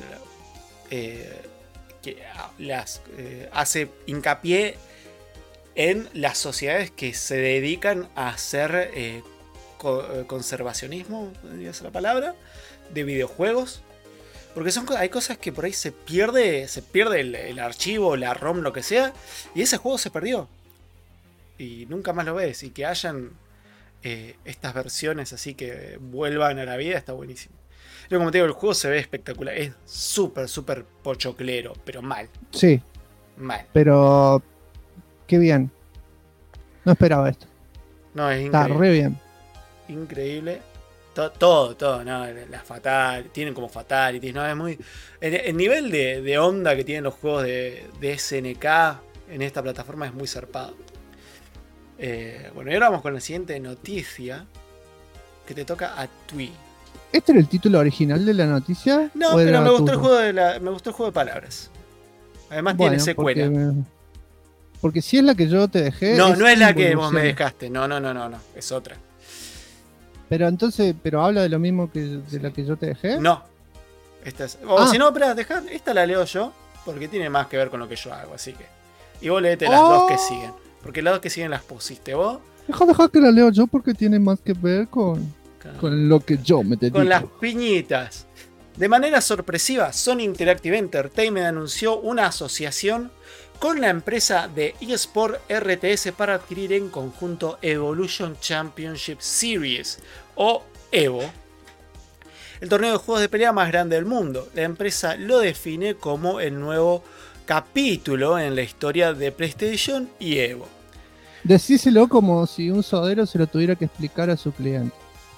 que hace hincapié en las sociedades que se dedican a hacer conservacionismo, ¿es la palabra? De videojuegos. Porque hay cosas que por ahí se pierde el archivo, la ROM, lo que sea, y ese juego se perdió. Y nunca más lo ves. Y que hayan estas versiones así que vuelvan a la vida está buenísimo. Pero como te digo, el juego se ve espectacular. Es súper, súper pochoclero, pero mal. Sí. Mal. Pero qué bien. No esperaba esto. No, es increíble. Está re bien. Increíble. Todo, ¿no? Las fatal, tienen como fatalities, ¿no? Es muy. El nivel de onda que tienen los juegos de SNK en esta plataforma es muy zarpado. Bueno, y ahora vamos con la siguiente noticia. Que te toca a Tui. ¿Este era el título original de la noticia? No, pero me gustó el juego de palabras. Además tiene secuela. Porque si es la que yo te dejé. No, no es la que vos me dejaste. No. Es otra. Pero entonces, habla de lo mismo que de la que yo te dejé. No. Esta es. O si no, espera, esta la leo yo. Porque tiene más que ver con lo que yo hago. Así que. Y vos leete las dos que siguen. Porque las dos que siguen las pusiste vos. Deja que la leo yo porque tiene más que ver con lo que yo me dedico. Con las piñitas. De manera sorpresiva, Sony Interactive Entertainment anunció una asociación con la empresa de eSport RTS para adquirir en conjunto Evolution Championship Series, o EVO, el torneo de juegos de pelea más grande del mundo. La empresa lo define como el nuevo capítulo en la historia de PlayStation y EVO. Decíselo como si un sodero se lo tuviera que explicar a su cliente.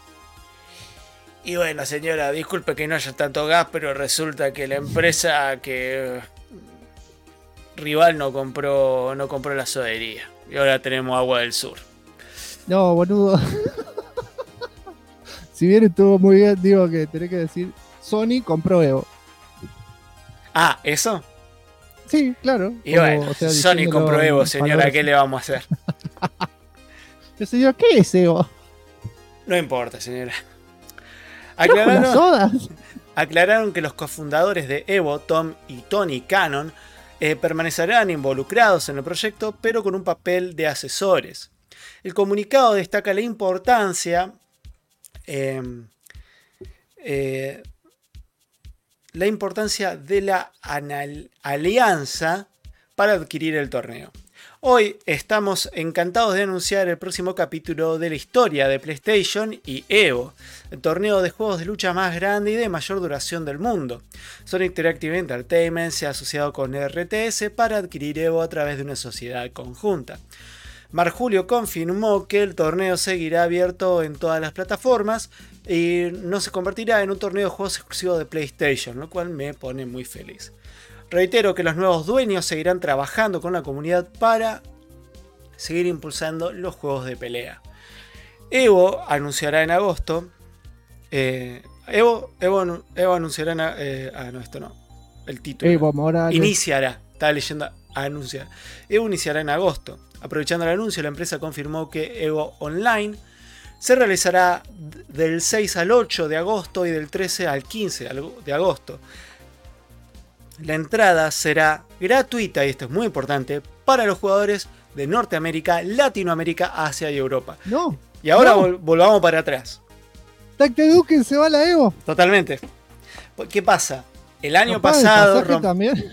Y bueno, señora, disculpe que no haya tanto gas, pero resulta que la empresa que rival no compró la sodería. Y ahora tenemos Agua del Sur. No, boludo. Si bien estuvo muy bien, digo que tenés que decir Sony compró Evo. Ah, ¿eso? Sí, claro. Y bueno, Sony compró Evo, señora, ¿qué le vamos a hacer? El señor, ¿qué es Evo? No importa, señora. Aclararon que los cofundadores de Evo, Tom y Tony Cannon, permanecerán involucrados en el proyecto, pero con un papel de asesores. El comunicado destaca la importancia de la alianza para adquirir el torneo. Hoy estamos encantados de anunciar el próximo capítulo de la historia de PlayStation y EVO, el torneo de juegos de lucha más grande y de mayor duración del mundo. Sony Interactive Entertainment se ha asociado con RTS para adquirir EVO a través de una sociedad conjunta. Mark Julio confirmó que el torneo seguirá abierto en todas las plataformas y no se convertirá en un torneo de juegos exclusivos de PlayStation, lo cual me pone muy feliz. Reitero que los nuevos dueños seguirán trabajando con la comunidad para seguir impulsando los juegos de pelea. EVO anunciará en agosto. EVO anunciará en. Esto no. El título. Evo Morales. Iniciará. Estaba leyendo anunciar. EVO iniciará en agosto. Aprovechando el anuncio, la empresa confirmó que EVO Online se realizará del 6 al 8 de agosto y del 13 al 15 de agosto. La entrada será gratuita, y esto es muy importante, para los jugadores de Norteamérica, Latinoamérica, Asia y Europa. No. Y ahora no. volvamos para atrás. Tacteduken se va a la Evo. Totalmente. ¿Qué pasa? El año ¿No paga el pasado... pasaje también?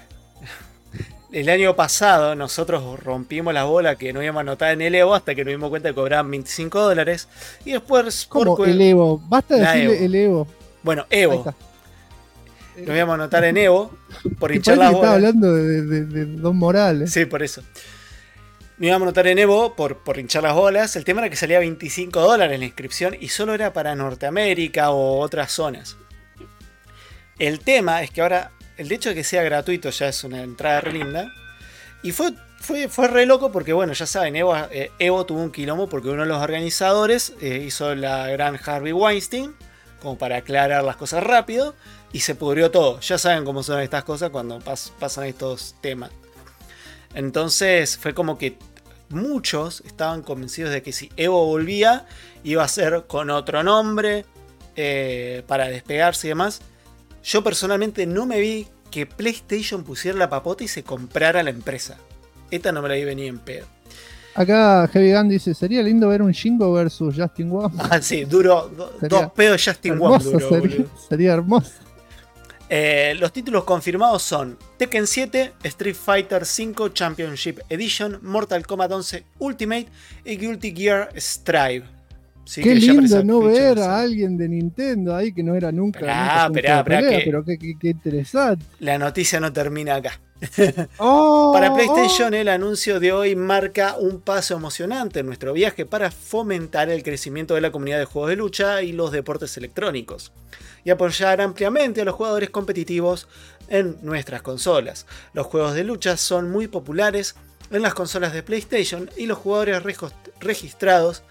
El año pasado nosotros rompimos la bola que no íbamos a anotar en el EVO hasta que nos dimos cuenta que cobraban $25. Y después... ¿Cómo el Evo? Basta de La decirle Evo. el Evo. Bueno, Ahí EVO. está. Nos íbamos a anotar en EVO por Que hinchar parece las que estaba bolas. hablando de Don Morales. Sí, por eso. Nos íbamos a anotar en EVO por hinchar las bolas. El tema era que salía $25 la inscripción y solo era para Norteamérica o otras zonas. El tema es que ahora el hecho de que sea gratuito ya es una entrada re linda. Y fue re loco porque, bueno, ya saben, EVO tuvo un quilombo porque uno de los organizadores hizo la gran Harvey Weinstein, como para aclarar las cosas rápido, y se pudrió todo. Ya saben cómo son estas cosas cuando pasan estos temas. Entonces fue como que muchos estaban convencidos de que si EVO volvía, iba a ser con otro nombre, para despegarse y demás. Yo personalmente no me vi que PlayStation pusiera la papota y se comprara la empresa. Esta no me la vi venir en pedo. Acá Heavy Gun dice, sería lindo ver un Shingo versus Justin Wong. Ah, sí, duró Sería dos pedos Justin Wong. Hermoso, Duró, boludo. sería hermoso. Los títulos confirmados son Tekken 7, Street Fighter V Championship Edition, Mortal Kombat 11 Ultimate y Guilty Gear Strive. Sí, Qué que ya lindo aparece no fecha, ver sí. a alguien de Nintendo ahí que no era nunca. Esperá, nunca esperá, de pelea, que- pero qué interesante. La noticia no termina acá. Oh, Para PlayStation, el anuncio de hoy marca un paso emocionante en nuestro viaje para fomentar el crecimiento de la comunidad de juegos de lucha y los deportes electrónicos, y apoyar ampliamente a los jugadores competitivos en nuestras consolas. Los juegos de lucha son muy populares en las consolas de PlayStation y los jugadores registrados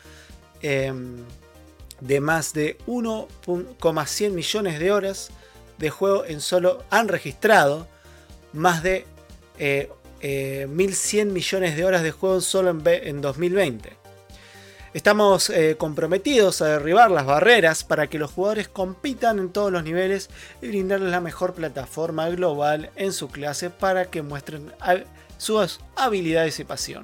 de más de 1,100 millones de horas de juego en solo han registrado más de 1.100 millones de horas de juego solo en 2020. Estamos comprometidos a derribar las barreras para que los jugadores compitan en todos los niveles y brindarles la mejor plataforma global en su clase para que muestren sus habilidades y pasión.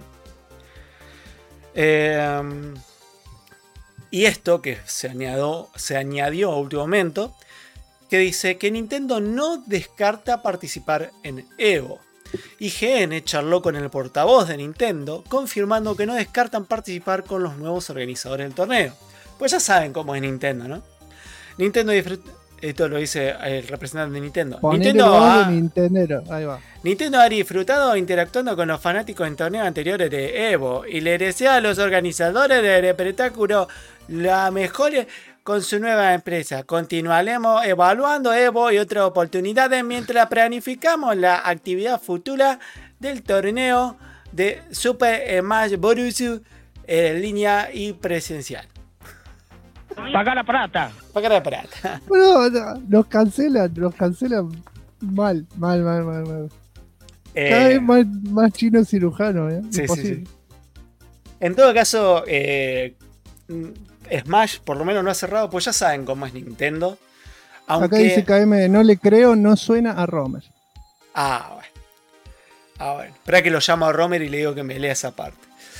Y esto que se añadió a último momento, que dice que Nintendo no descarta participar en EVO. IGN charló con el portavoz de Nintendo, confirmando que no descartan participar con los nuevos organizadores del torneo. Pues ya saben cómo es Nintendo, ¿no? Nintendo esto lo dice el representante de Nintendo. Ponele Nintendo voz de Nintendero, ahí va. Nintendo ha disfrutado interactuando con los fanáticos en torneos anteriores de EVO y le desea a los organizadores del espectáculo la mejor con su nueva empresa. Continuaremos evaluando EVO y otras oportunidades mientras planificamos la actividad futura del torneo de Super Smash Bros. En línea y presencial. Paga la plata. Paga la plata. Bueno, nos cancelan mal. Cada vez más chino cirujano, ¿eh? Sí, Imposible. sí. En todo caso, Smash por lo menos no ha cerrado, pues ya saben cómo es Nintendo. Aunque... Acá dice KM, no le creo, no suena a Romer. Ah, bueno. Espera que lo llamo a Romer y le digo que me lea esa parte.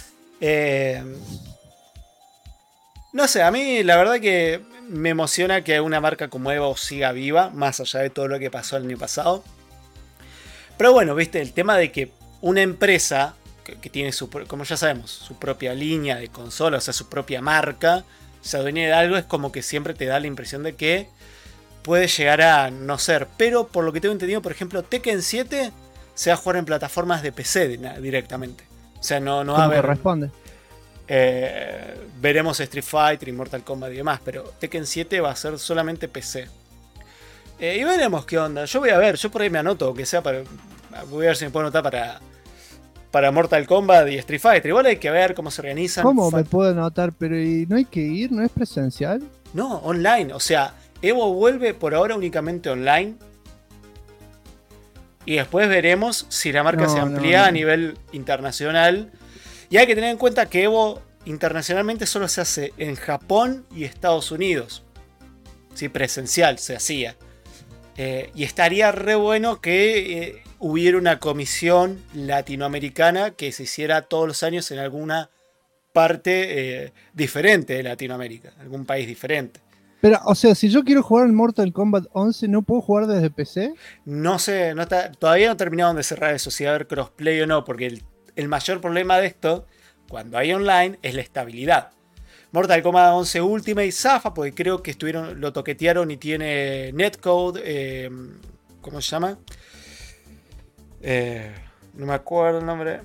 No sé, a mí la verdad que me emociona que una marca como EVO siga viva, más allá de todo lo que pasó el año pasado. Pero bueno, viste, el tema de que una empresa que tiene como ya sabemos, su propia línea de consola, o sea, su propia marca, se adueña de algo, es como que siempre te da la impresión de que puede llegar a no ser. Pero por lo que tengo entendido, por ejemplo, Tekken 7 se va a jugar en plataformas de PC directamente. O sea, no va a haber... corresponde. Veremos Street Fighter y Mortal Kombat y demás, pero Tekken 7 va a ser solamente PC. Y veremos qué onda. Yo voy a ver, yo por ahí me anoto, que sea para... Voy a ver si me puedo anotar para Mortal Kombat y Street Fighter. Igual hay que ver cómo se organizan. ¿Cómo me puedo anotar? Pero ¿y no hay que ir? ¿No es presencial? No, online. O sea, Evo vuelve por ahora únicamente online. Y después veremos si la marca se amplía a nivel internacional. Y hay que tener en cuenta que Evo internacionalmente solo se hace en Japón y Estados Unidos. Sí, presencial se hacía. Y estaría re bueno que hubiera una comisión latinoamericana que se hiciera todos los años en alguna parte diferente de Latinoamérica, algún país diferente. Pero, o sea, si yo quiero jugar en Mortal Kombat 11, ¿no puedo jugar desde PC? No sé, todavía no terminaron de cerrar eso, si va a haber crossplay o no, porque el mayor problema de esto, cuando hay online, es la estabilidad. Mortal Kombat 11 Ultimate zafa, porque creo que lo toquetearon y tiene netcode, ¿cómo se llama? No me acuerdo el nombre.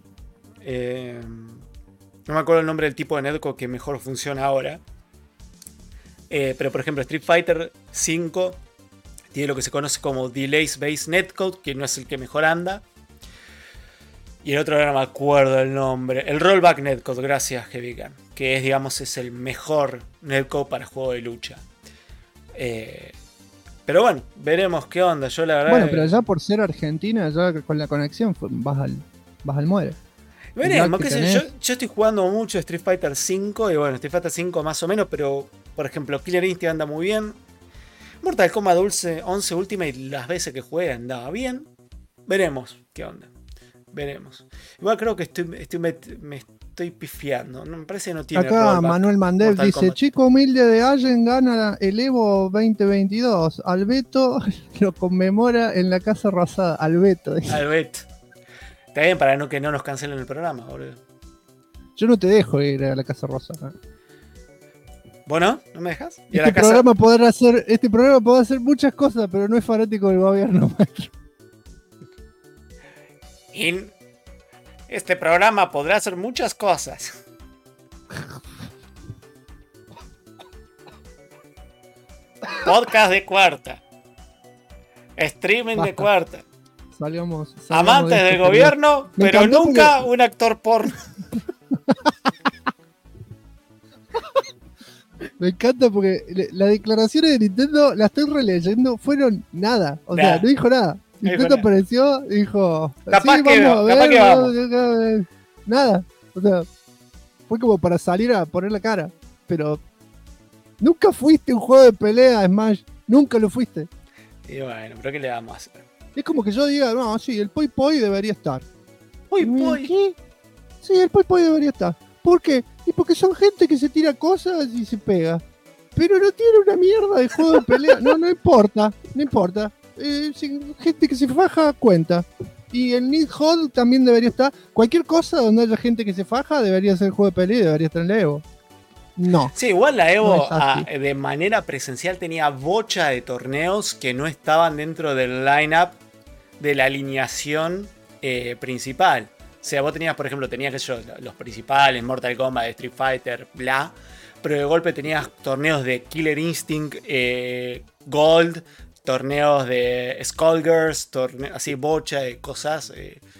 No me acuerdo el nombre del tipo de netcode que mejor funciona ahora. Pero por ejemplo Street Fighter 5 tiene lo que se conoce como Delays Based Netcode, que no es el que mejor anda. Y el otro no me acuerdo el nombre. El Rollback Netcode, gracias Heavygun, que es, digamos, es el mejor netcode para juego de lucha. Pero bueno, veremos qué onda. Yo la verdad. Bueno, pero ya por ser Argentina, ya con la conexión vas al muere. Veremos, qué sé yo estoy jugando mucho Street Fighter 5 y bueno, Street Fighter 5 más o menos, pero por ejemplo Killer Instinct anda muy bien. Mortal Kombat 11 Ultimate las veces que jugué andaba bien. Veremos qué onda. Veremos. Igual creo que me estoy pifiando. No, me parece que no tiene. Acá Manuel Mandel dice: Chico humilde de Allen gana el Evo 2022. Albeto lo conmemora en la Casa Rosada. Albeto. Albeto. Está bien para que no nos cancelen el programa, boludo. Yo no te dejo ir a la Casa Rosada. Bueno, ¿no me dejas? Este programa podrá hacer muchas cosas, pero no es fanático del gobierno, maestro. Este programa podrá hacer muchas cosas. Podcast de cuarta. Streaming de cuarta. Salgamos Amantes del gobierno, pero nunca un actor porno. Me encanta porque las declaraciones de Nintendo las estoy releyendo, fueron nada. O sea, no dijo nada. Nintendo apareció y dijo: capaz que vamos. Nada. O sea, fue como para salir a poner la cara. Pero nunca fuiste un juego de pelea, Smash. Nunca lo fuiste. Y bueno, pero ¿qué le vamos a hacer? Es como que yo diga: no, sí, el Poi Poi debería estar. ¿Poi Poi? ¿Qué? Sí, el Poi Poi debería estar. ¿Por qué? Y porque son gente que se tira cosas y se pega. Pero no tiene una mierda de juego de pelea. No importa. No importa. Gente que se faja cuenta. Y el Nidhogg también debería estar. Cualquier cosa donde haya gente que se faja debería ser juego de pelea y debería estar en la Evo. No. Sí, igual la Evo de manera presencial tenía bocha de torneos que no estaban dentro del line-up de la alineación principal. O sea, vos tenías, por ejemplo, los principales, Mortal Kombat, Street Fighter, bla. Pero de golpe tenías torneos de Killer Instinct, Gold, torneos de Skullgirls, así bocha de cosas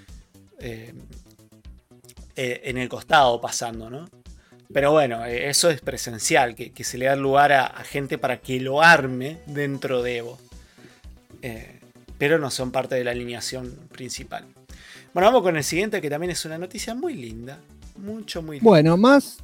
en el costado pasando, ¿no? Pero bueno, eso es presencial, que se le da lugar a gente para que lo arme dentro de Evo. Pero no son parte de la alineación principal. Bueno, vamos con el siguiente, que también es una noticia muy linda. Muy linda. Bueno, más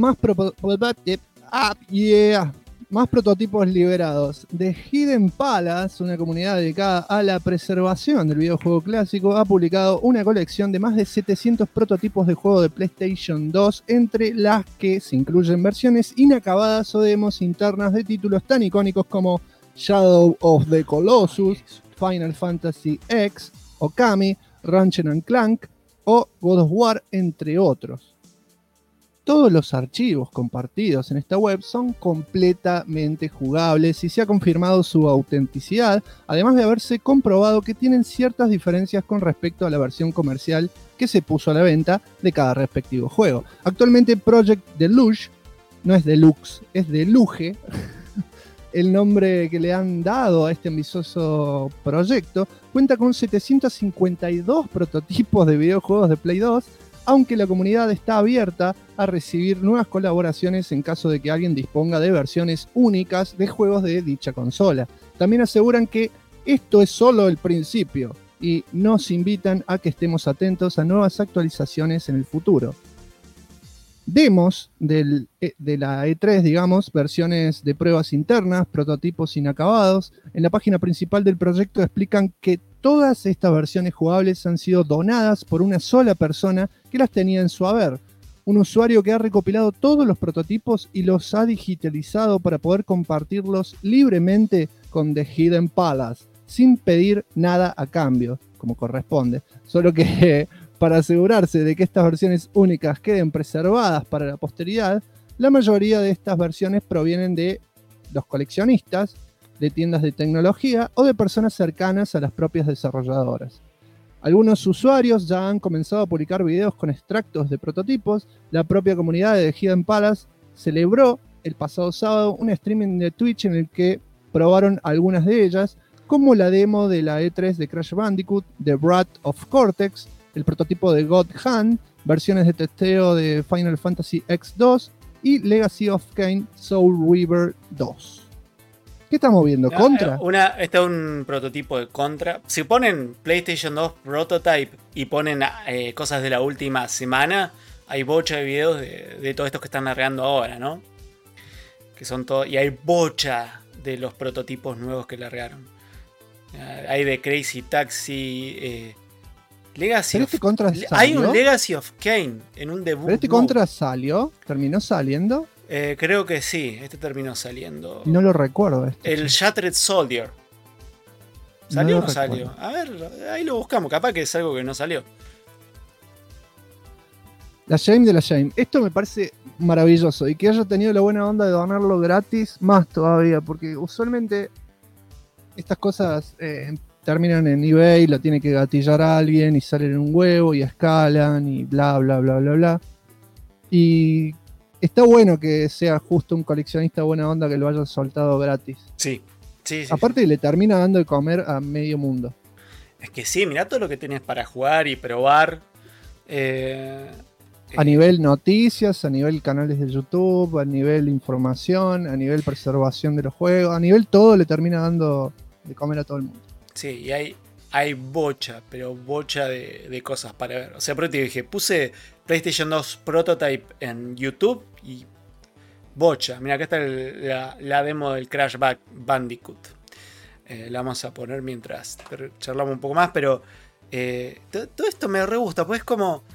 prototipos liberados. The Hidden Palace, una comunidad dedicada a la preservación del videojuego clásico, ha publicado una colección de más de 700 prototipos de juego de PlayStation 2, entre las que se incluyen versiones inacabadas o demos internas de títulos tan icónicos como Shadow of the Colossus, Final Fantasy X, Okami, Ratchet & Clank, o God of War, entre otros. Todos los archivos compartidos en esta web son completamente jugables y se ha confirmado su autenticidad, además de haberse comprobado que tienen ciertas diferencias con respecto a la versión comercial que se puso a la venta de cada respectivo juego. Actualmente Project Deluge, no es Deluxe, es Deluge, el nombre que le han dado a este ambicioso proyecto, cuenta con 752 prototipos de videojuegos de Play 2, aunque la comunidad está abierta a recibir nuevas colaboraciones en caso de que alguien disponga de versiones únicas de juegos de dicha consola. También aseguran que esto es solo el principio y nos invitan a que estemos atentos a nuevas actualizaciones en el futuro. Demos de la E3, digamos, versiones de pruebas internas, prototipos inacabados. En la página principal del proyecto explican que todas estas versiones jugables han sido donadas por una sola persona que las tenía en su haber. Un usuario que ha recopilado todos los prototipos y los ha digitalizado para poder compartirlos libremente con The Hidden Palace, sin pedir nada a cambio, como corresponde. Solo que para asegurarse de que estas versiones únicas queden preservadas para la posteridad, la mayoría de estas versiones provienen de los coleccionistas, de tiendas de tecnología o de personas cercanas a las propias desarrolladoras. Algunos usuarios ya han comenzado a publicar videos con extractos de prototipos. La propia comunidad de The Hidden Palace celebró el pasado sábado un streaming de Twitch en el que probaron algunas de ellas, como la demo de la E3 de Crash Bandicoot, The Wrath of Cortex, el prototipo de God Hand, versiones de testeo de Final Fantasy X2 y Legacy of Kain Soul River 2. ¿Qué estamos viendo? ¿Contra? Este es un prototipo de Contra. Si ponen PlayStation 2 Prototype y ponen cosas de la última semana, hay bocha de videos de todos estos que están largando ahora, ¿no? Que son todos. Y hay bocha de los prototipos nuevos que largaron. Hay de Crazy Taxi. Legacy ¿Pero este Contra hay salió? un Legacy of Kain en un debut. ¿Pero este Contra salió? ¿Terminó saliendo? Creo que sí, este terminó saliendo. No lo recuerdo. El Shattered Soldier. ¿Salió o no recuerdo. salió? A ver, ahí lo buscamos. Capaz que es algo que no salió. La Shame de la Shame. Esto me parece maravilloso. Y que haya tenido la buena onda de donarlo gratis, más todavía. Porque usualmente estas cosas terminan en eBay, la tiene que gatillar a alguien y salen en un huevo y escalan y bla, bla, bla, bla, bla. Y está bueno que sea justo un coleccionista buena onda que lo haya soltado gratis. Sí. Aparte le termina dando de comer a medio mundo. Es que sí, mirá todo lo que tenés para jugar y probar. A nivel noticias, a nivel canales de YouTube, a nivel información, a nivel preservación de los juegos, a nivel todo le termina dando de comer a todo el mundo. Sí, y hay bocha, pero bocha de cosas para ver. O sea, pero te dije, puse PlayStation 2 Prototype en YouTube y bocha. Mira, acá está la demo del Crash Bandicoot. La vamos a poner mientras charlamos un poco más, pero todo esto me re gusta, pues es como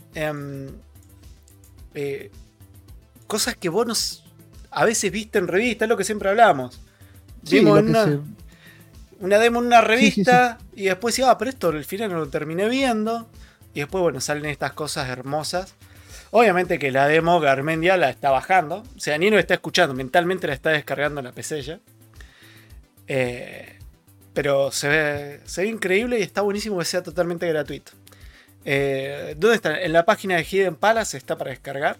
cosas que vos a veces viste en revista, es lo que siempre hablamos. Sí, Vimos lo una demo en una revista sí. y después decía, pero esto al final no lo terminé viendo. Y después, bueno, salen estas cosas hermosas. Obviamente que la demo Garmendia la está bajando. O sea, ni lo está escuchando, mentalmente la está descargando en la PC ya. Pero se ve increíble y está buenísimo que sea totalmente gratuito. ¿Dónde está? En la página de Hidden Palace está para descargar.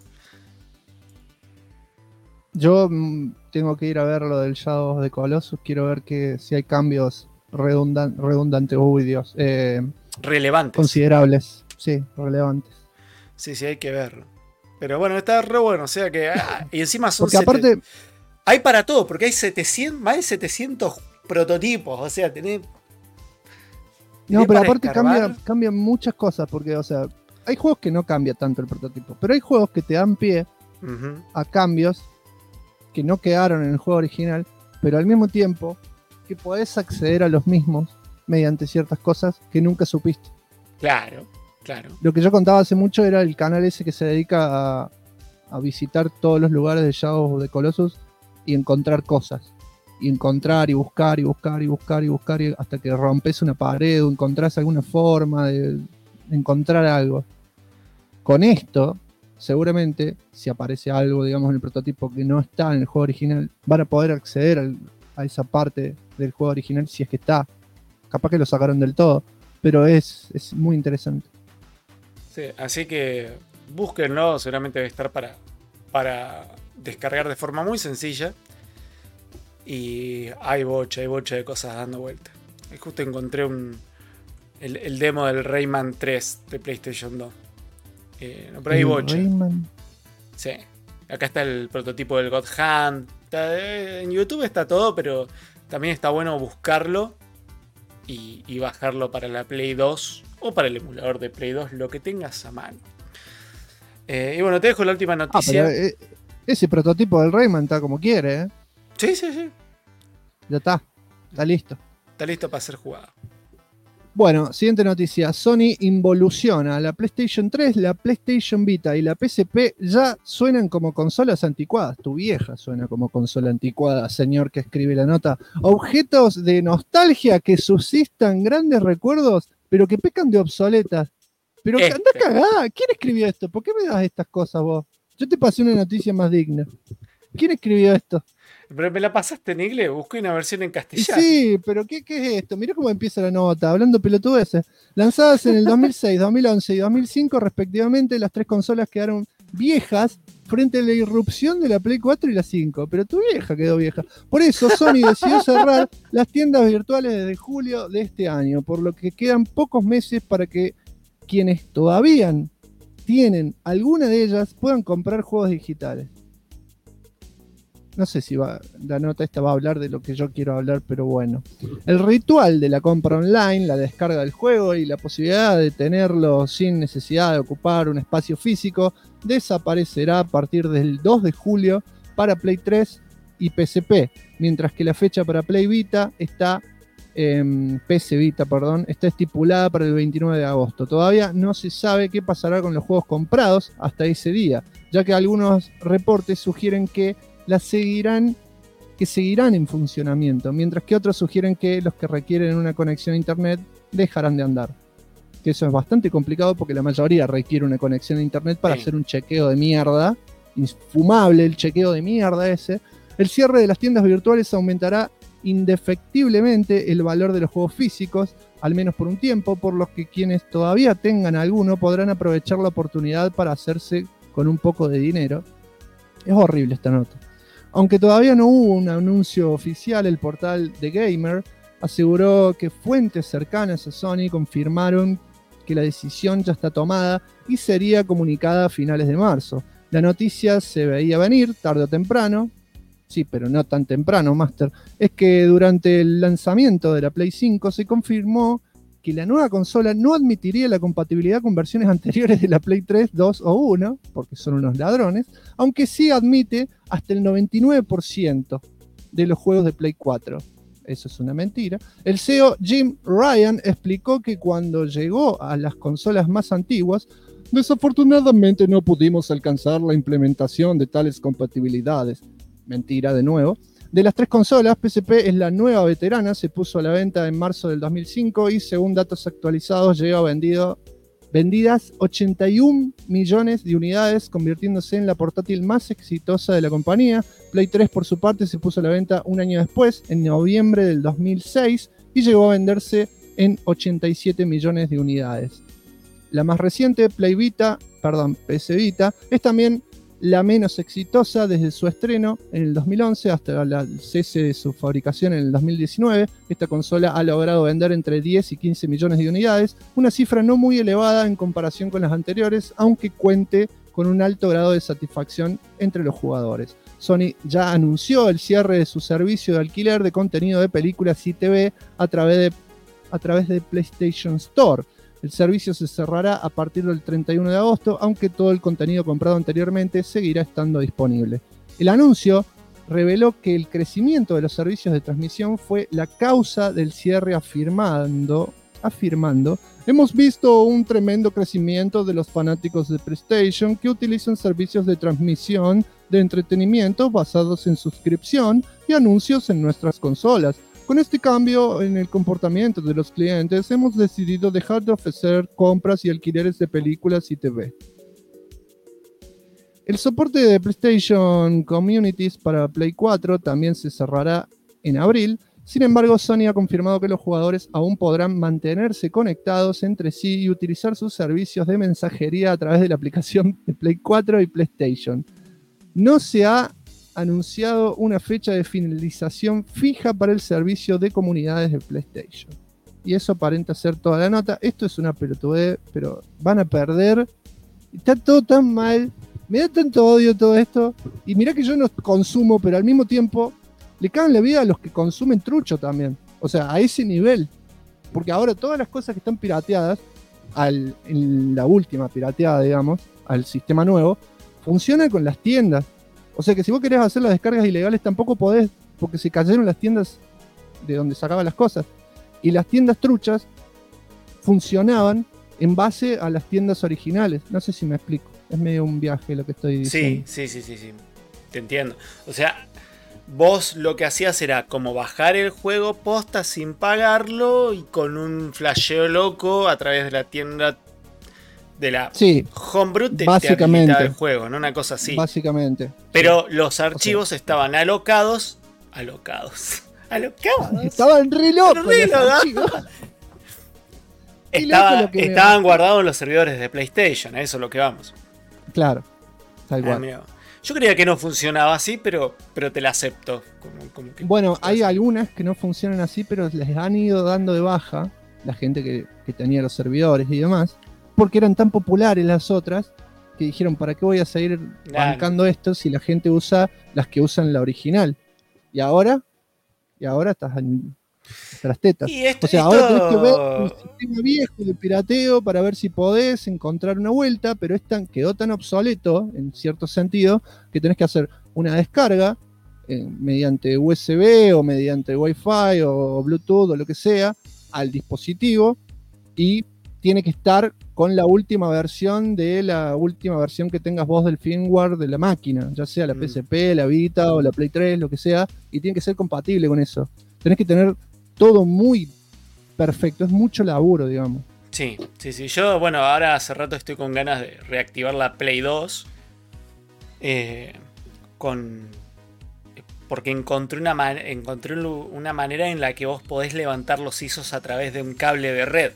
Yo tengo que ir a ver lo del Shadow of the Colossus. Quiero ver si hay cambios redundantes. Uy, Dios. Relevantes. Considerables. Sí, relevantes. Sí, hay que verlo. Pero bueno, está re bueno. O sea que. Y encima son. Porque aparte. Hay para todo, porque hay más de 700 prototipos. O sea, tenés. No, pero aparte descargar. cambian muchas cosas. Porque, o sea, hay juegos que no cambia tanto el prototipo. Pero hay juegos que te dan pie a cambios que no quedaron en el juego original, pero al mismo tiempo que podés acceder a los mismos mediante ciertas cosas que nunca supiste. Claro. Lo que yo contaba hace mucho era el canal ese que se dedica a visitar todos los lugares de Shadow of the Colossus y encontrar cosas. Y encontrar y buscar y buscar y buscar y buscar hasta que rompes una pared o encontrás alguna forma de encontrar algo. Con esto, seguramente, si aparece algo, digamos, en el prototipo que no está en el juego original, van a poder acceder a esa parte del juego original si es que está. Capaz que lo sacaron del todo, pero es muy interesante. Sí, así que búsquenlo, seguramente debe estar para descargar de forma muy sencilla. Y hay bocha de cosas dando vuelta. Justo encontré el demo del Rayman 3 de PlayStation 2. No, pero hay bocha. Rayman. Sí. Acá está el prototipo del God Hand. En YouTube está todo, pero también está bueno buscarlo y bajarlo para la Play 2 o para el emulador de Play 2, lo que tengas a mano. Y bueno, te dejo la última noticia. Pero, ese prototipo del Rayman está como quiere, ¿eh? Sí. Ya está listo. Está listo para ser jugado. Bueno, siguiente noticia. Sony involuciona. La PlayStation 3, la PlayStation Vita y la PSP ya suenan como consolas anticuadas. Tu vieja suena como consola anticuada, señor que escribe la nota. Objetos de nostalgia que suscitan grandes recuerdos, pero que pecan de obsoletas. Pero anda cagada. ¿Quién escribió esto? ¿Por qué me das estas cosas vos? Yo te pasé una noticia más digna. ¿Quién escribió esto? Pero me la pasaste en inglés, busqué una versión en castellano. Sí, pero ¿qué es esto? Mirá cómo empieza la nota, hablando pelotudeces. Lanzadas en el 2006, 2011 y 2005 respectivamente, las tres consolas quedaron viejas frente a la irrupción de la Play 4 y la 5. Pero tu vieja quedó vieja. Por eso Sony decidió cerrar las tiendas virtuales desde julio de este año, por lo que quedan pocos meses para que quienes todavía tienen alguna de ellas puedan comprar juegos digitales. No sé si la nota esta va a hablar de lo que yo quiero hablar, pero bueno. El ritual de la compra online, la descarga del juego y la posibilidad de tenerlo sin necesidad de ocupar un espacio físico desaparecerá a partir del 2 de julio para Play 3 y PSP, mientras que la fecha para Play Vita está PC Vita, está estipulada para el 29 de agosto. Todavía no se sabe qué pasará con los juegos comprados hasta ese día, ya que algunos reportes sugieren que seguirán en funcionamiento, mientras que otros sugieren que los que requieren una conexión a internet dejarán de andar. Que eso es bastante complicado porque la mayoría requiere una conexión a internet para hacer un chequeo de mierda, infumable el chequeo de mierda ese. El cierre de las tiendas virtuales aumentará indefectiblemente el valor de los juegos físicos, al menos por un tiempo, por lo que quienes todavía tengan alguno podrán aprovechar la oportunidad para hacerse con un poco de dinero. Es horrible esta nota. Aunque todavía no hubo un anuncio oficial, el portal The Gamer aseguró que fuentes cercanas a Sony confirmaron que la decisión ya está tomada y sería comunicada a finales de marzo. La noticia se veía venir tarde o temprano, sí, pero no tan temprano, Master. Es que durante el lanzamiento de la Play 5 se confirmó que la nueva consola no admitiría la compatibilidad con versiones anteriores de la Play 3, 2 o 1, porque son unos ladrones, aunque sí admite hasta el 99% de los juegos de Play 4. Eso es una mentira. El CEO Jim Ryan explicó que cuando llegó a las consolas más antiguas, desafortunadamente no pudimos alcanzar la implementación de tales compatibilidades. Mentira de nuevo. De las tres consolas, PSP es la nueva veterana, se puso a la venta en marzo del 2005 y según datos actualizados lleva vendidas 81 millones de unidades, convirtiéndose en la portátil más exitosa de la compañía. Play 3 por su parte se puso a la venta un año después, en noviembre del 2006, y llegó a venderse en 87 millones de unidades. La más reciente, PS Vita, es también la menos exitosa desde su estreno en el 2011 hasta el cese de su fabricación en el 2019. Esta consola ha logrado vender entre 10 y 15 millones de unidades, una cifra no muy elevada en comparación con las anteriores, aunque cuente con un alto grado de satisfacción entre los jugadores. Sony ya anunció el cierre de su servicio de alquiler de contenido de películas y TV a través de PlayStation Store. El servicio se cerrará a partir del 31 de agosto, aunque todo el contenido comprado anteriormente seguirá estando disponible. El anuncio reveló que el crecimiento de los servicios de transmisión fue la causa del cierre, afirmando: hemos visto un tremendo crecimiento de los fanáticos de PlayStation que utilizan servicios de transmisión de entretenimiento basados en suscripción y anuncios en nuestras consolas. Con este cambio en el comportamiento de los clientes, hemos decidido dejar de ofrecer compras y alquileres de películas y TV. El soporte de PlayStation Communities para Play 4 también se cerrará en abril. Sin embargo, Sony ha confirmado que los jugadores aún podrán mantenerse conectados entre sí y utilizar sus servicios de mensajería a través de la aplicación de Play 4 y PlayStation. No se ha anunciado una fecha de finalización fija para el servicio de comunidades de PlayStation. Y eso aparenta ser toda la nota. Esto es una pelotudez, pero van a perder. Está todo tan mal. Me da tanto odio todo esto. Y mirá que yo no consumo, pero al mismo tiempo le cagan la vida a los que consumen trucho también. O sea, a ese nivel. Porque ahora todas las cosas que están pirateadas, en la última pirateada, digamos, al sistema nuevo, funcionan con las tiendas. O sea que si vos querés hacer las descargas ilegales tampoco podés, porque se cayeron las tiendas de donde sacaban las cosas. Y las tiendas truchas funcionaban en base a las tiendas originales. No sé si me explico. Es medio un viaje lo que estoy diciendo. Sí. Te entiendo. O sea, vos lo que hacías era como bajar el juego posta sin pagarlo y con un flasheo loco a través de la tienda de la Homebrew te habilitaba el juego, ¿no? Una cosa así. Básicamente. Pero los archivos estaban alocados. Estaban re locos los archivos. Estaban guardados en los servidores de PlayStation, a eso es lo que vamos. Claro, tal cual. Yo creía que no funcionaba así, pero te la acepto. Como que bueno, hay algunas que no funcionan así, pero les han ido dando de baja la gente que tenía los servidores y demás, porque eran tan populares las otras que dijeron, ¿para qué voy a seguir bancando esto si la gente usa las que usan la original? Y ahora estás en las tetas. O sea, ahora tenés que ver un sistema viejo de pirateo para ver si podés encontrar una vuelta, pero quedó tan obsoleto, en cierto sentido, que tenés que hacer una descarga mediante USB o mediante Wi-Fi o Bluetooth o lo que sea al dispositivo, y tiene que estar con la última versión que tengas vos del firmware de la máquina, ya sea la PSP, la Vita o la Play 3, lo que sea, y tiene que ser compatible con eso. Tenés que tener todo muy perfecto, es mucho laburo, digamos. Sí. Yo, bueno, ahora hace rato estoy con ganas de reactivar la Play 2. Porque encontré una manera en la que vos podés levantar los ISOs a través de un cable de red.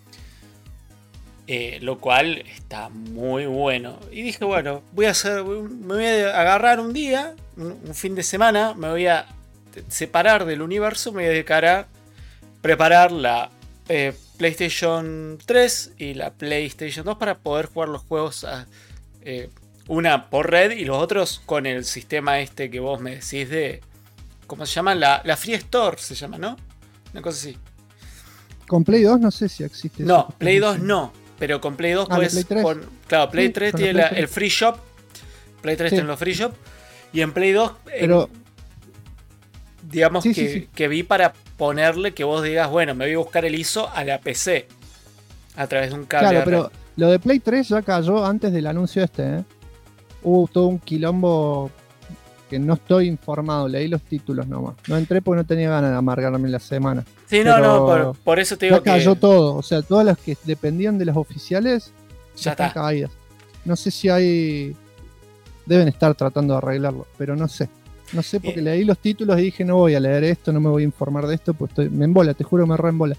Lo cual está muy bueno. Y dije, bueno, me voy a agarrar un día, un fin de semana, me voy a separar del universo, me voy a dedicar a preparar la PlayStation 3 y la PlayStation 2 para poder jugar los juegos una por red y los otros con el sistema este que vos me decís de... ¿Cómo se llama? La Free Store se llama, ¿no? Una cosa así. Con Play 2 no sé si existe. No, Play 2 no. Pero con Play 2 puedes... Claro, Play 3 tiene el Free Shop. Play 3 tiene los Free Shop. Y en Play 2... digamos que vi para ponerle que vos digas, bueno, me voy a buscar el ISO a la PC. A través de un cable. Claro, pero lo de Play 3 ya cayó antes del anuncio este, Hubo todo un quilombo que no estoy informado, leí los títulos nomás. No entré porque no tenía ganas de amargarme la semana. Sí, no, por eso te digo que... Ya cayó todo, o sea, todas las que dependían de las oficiales ya están caídas. No sé si hay... Deben estar tratando de arreglarlo, pero no sé. No sé, porque leí los títulos y dije, no voy a leer esto, no me voy a informar de esto, pues me embola, te juro, me reembola.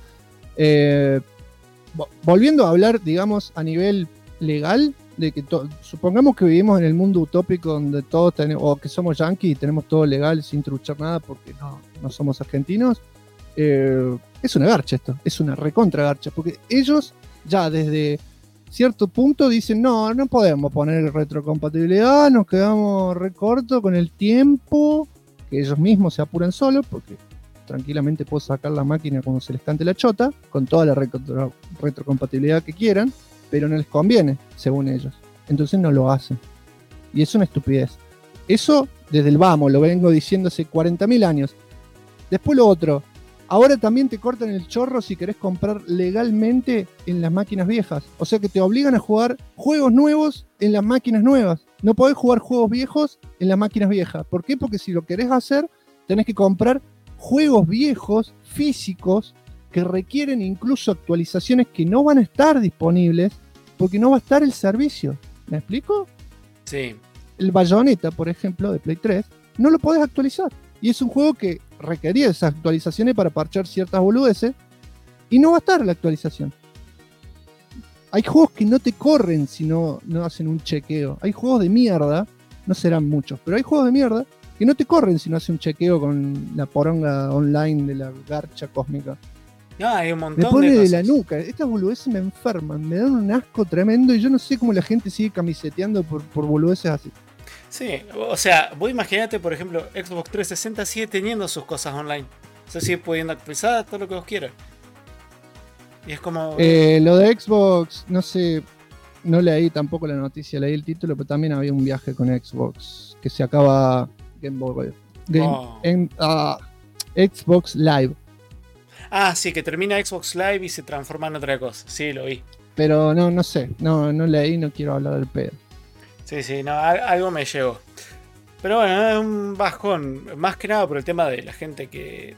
Volviendo a hablar, digamos, a nivel legal, de que supongamos que vivimos en el mundo utópico donde todos tenemos, o que somos yanquis y tenemos todo legal sin truchar nada porque no somos argentinos, es una garcha esto, es una recontra garcha, porque ellos ya desde cierto punto dicen, no podemos poner retrocompatibilidad, nos quedamos recorto con el tiempo, que ellos mismos se apuran solos, porque tranquilamente puedo sacar la máquina cuando se les cante la chota, con toda la retrocompatibilidad que quieran, pero no les conviene, según ellos. Entonces no lo hacen. Y es una estupidez. Eso desde el vamos, lo vengo diciendo hace 40.000 años. Después lo otro, ahora también te cortan el chorro si querés comprar legalmente en las máquinas viejas. O sea que te obligan a jugar juegos nuevos en las máquinas nuevas. No podés jugar juegos viejos en las máquinas viejas. ¿Por qué? Porque si lo querés hacer, tenés que comprar juegos viejos, físicos, que requieren incluso actualizaciones que no van a estar disponibles porque no va a estar el servicio. ¿Me explico? Sí. El Bayonetta, por ejemplo, de Play 3, no lo podés actualizar. Y es un juego que requería esas actualizaciones para parchar ciertas boludeces y no va a estar la actualización. Hay juegos que no te corren si no hacen un chequeo. Hay juegos de mierda, no serán muchos, pero hay juegos de mierda que no te corren si no hacen un chequeo con la poronga online de la garcha cósmica. No, hay un montón Me pone de de cosas. la nuca. Estas boludeces me enferman, me dan un asco tremendo y yo no sé cómo la gente sigue camiseteando por boludeces así. Sí, o sea, vos imaginate, por ejemplo, Xbox 360 sigue teniendo sus cosas online. O sea, sigue pudiendo actualizar todo lo que vos quieras. Y es como... Lo de Xbox, no sé, no leí tampoco la noticia, leí el título, pero también había un viaje con Xbox que se acaba Xbox Live. Ah, sí, que termina Xbox Live y se transforma en otra cosa. Sí, lo vi. Pero no sé, no leí, no quiero hablar del pedo. Sí, no, algo me llegó. Pero bueno, es un bajón. Más que nada por el tema de la gente que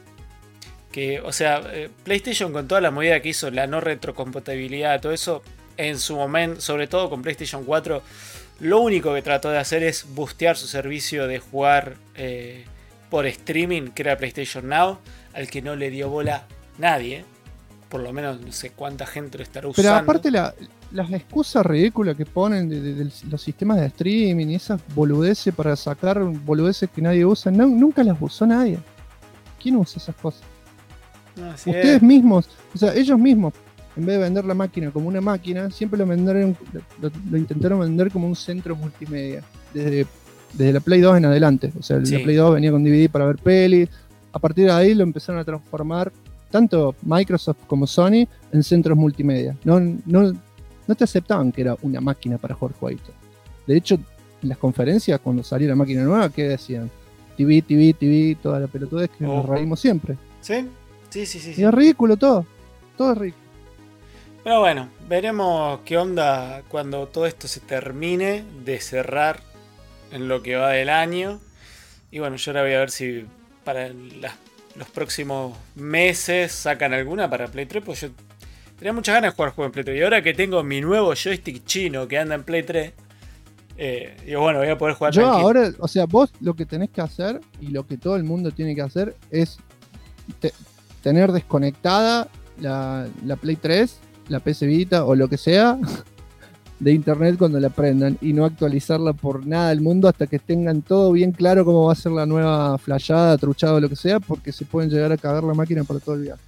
o sea, PlayStation con toda la movida que hizo, la no retrocompatibilidad, todo eso, en su momento, sobre todo con PlayStation 4, lo único que trató de hacer es boostear su servicio de jugar por streaming, que era PlayStation Now, al que no le dio bola nadie. Por lo menos no sé cuánta gente lo estará usando. Pero aparte las excusas ridículas que ponen de los sistemas de streaming y esas boludeces para sacar boludeces que nadie usa, nunca las usó nadie. ¿Quién usa esas cosas? No, así Ustedes es. mismos, o sea, ellos mismos, en vez de vender la máquina como una máquina, siempre lo intentaron vender como un centro multimedia. Desde la Play 2 en adelante. O sea, Sí. la Play 2 venía con DVD para ver pelis. A partir de ahí lo empezaron a transformar tanto Microsoft como Sony en centros multimedia. No te aceptaban que era una máquina para jugar jueguitos. De hecho, en las conferencias, cuando salió la máquina nueva, ¿qué decían? TV, toda la pelotudez que nos reímos siempre. ¿Sí? Sí. Y es ridículo todo. Todo es ridículo. Pero bueno, veremos qué onda cuando todo esto se termine de cerrar en lo que va del año. Y bueno, yo ahora voy a ver si para los próximos meses sacan alguna para Play 3, pues yo tenía muchas ganas de jugar juegos en Play 3. Y ahora que tengo mi nuevo joystick chino que anda en Play 3, digo, bueno, voy a poder jugar Yo tranquilo. ahora, o sea, vos lo que tenés que hacer y lo que todo el mundo tiene que hacer es tener desconectada la Play 3, la PC Vita o lo que sea de internet cuando la prendan y no actualizarla por nada del mundo hasta que tengan todo bien claro cómo va a ser la nueva flashada, truchada o lo que sea, porque se pueden llegar a cagar la máquina para todo el viaje.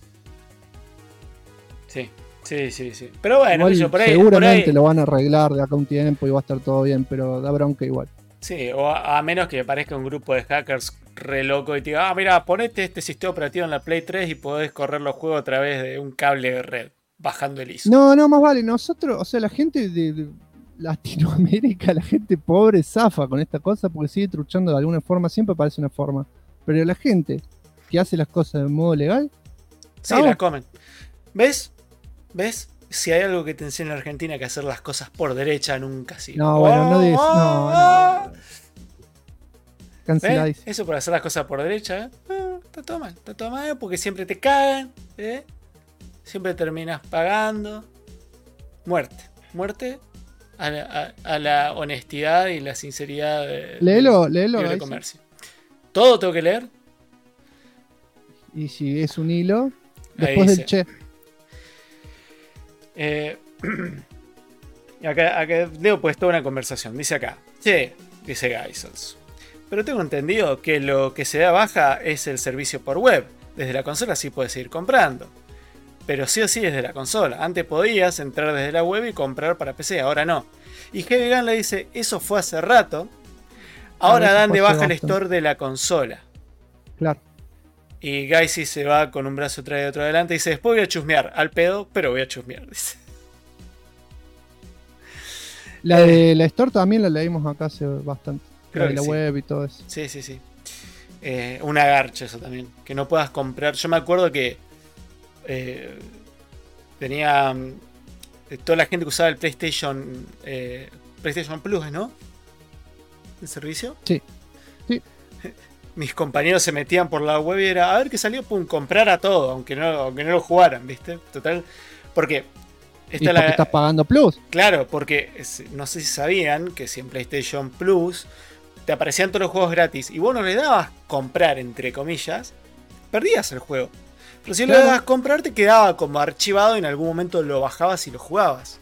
Sí. Pero bueno, Igual, yo por ahí, seguramente lo van a arreglar de acá a un tiempo y va a estar todo bien, pero da bronca igual. Sí, o a menos que aparezca un grupo de hackers re loco y te diga, mira, ponete este sistema operativo en la Play 3 y podés correr los juegos a través de un cable de red, bajando el ISO. No, más vale, nosotros, o sea, la gente de Latinoamérica, la gente pobre zafa con esta cosa porque sigue truchando de alguna forma, siempre parece una forma. Pero la gente que hace las cosas de modo legal, Sí, ¿no? la comen. ¿Ves? Si hay algo que te enseña en Argentina que hacer las cosas por derecha nunca sirve. No, bueno, no digas, no. Canceladísimo. Eso por hacer las cosas por derecha, está todo mal porque siempre te cagan, siempre terminas pagando. Muerte a la honestidad y la sinceridad Léelo, del libre Gaisy. comercio. ¿Todo tengo que leer? Y si es un hilo, Ahí después dice. del che. Acá Leo pues toda una conversación. Dice acá, che, dice Geisels. Pero tengo entendido que lo que se da baja es el servicio por web. Desde la consola sí puedes ir comprando. Pero sí o sí desde la consola. Antes podías entrar desde la web y comprar para PC, ahora no. Y Heavy Gun le dice, eso fue hace rato. Ahora eso dan fue de hace baja el bastante. store de la consola. Claro. Y Gaisy se va con un brazo atrás y otro adelante y dice, después voy a chusmear. Al pedo, pero voy a chusmear, dice. La de la Store también la leímos acá hace bastante. Creo La de que la sí. web y todo eso. Sí. Una garcha eso también. Que no puedas comprar. Yo me acuerdo que tenía toda la gente que usaba el PlayStation Plus, ¿no? ¿El servicio? Sí. mis compañeros se metían por la web y era, a ver qué salió, pum, comprar a todo, aunque no lo jugaran, ¿viste? Total, porque... porque estás pagando Plus. Claro, porque no sé si sabían que si en PlayStation Plus te aparecían todos los juegos gratis y vos no le dabas comprar, entre comillas, perdías el juego. Pero si le dabas comprar te quedaba como archivado y en algún momento lo bajabas y lo jugabas.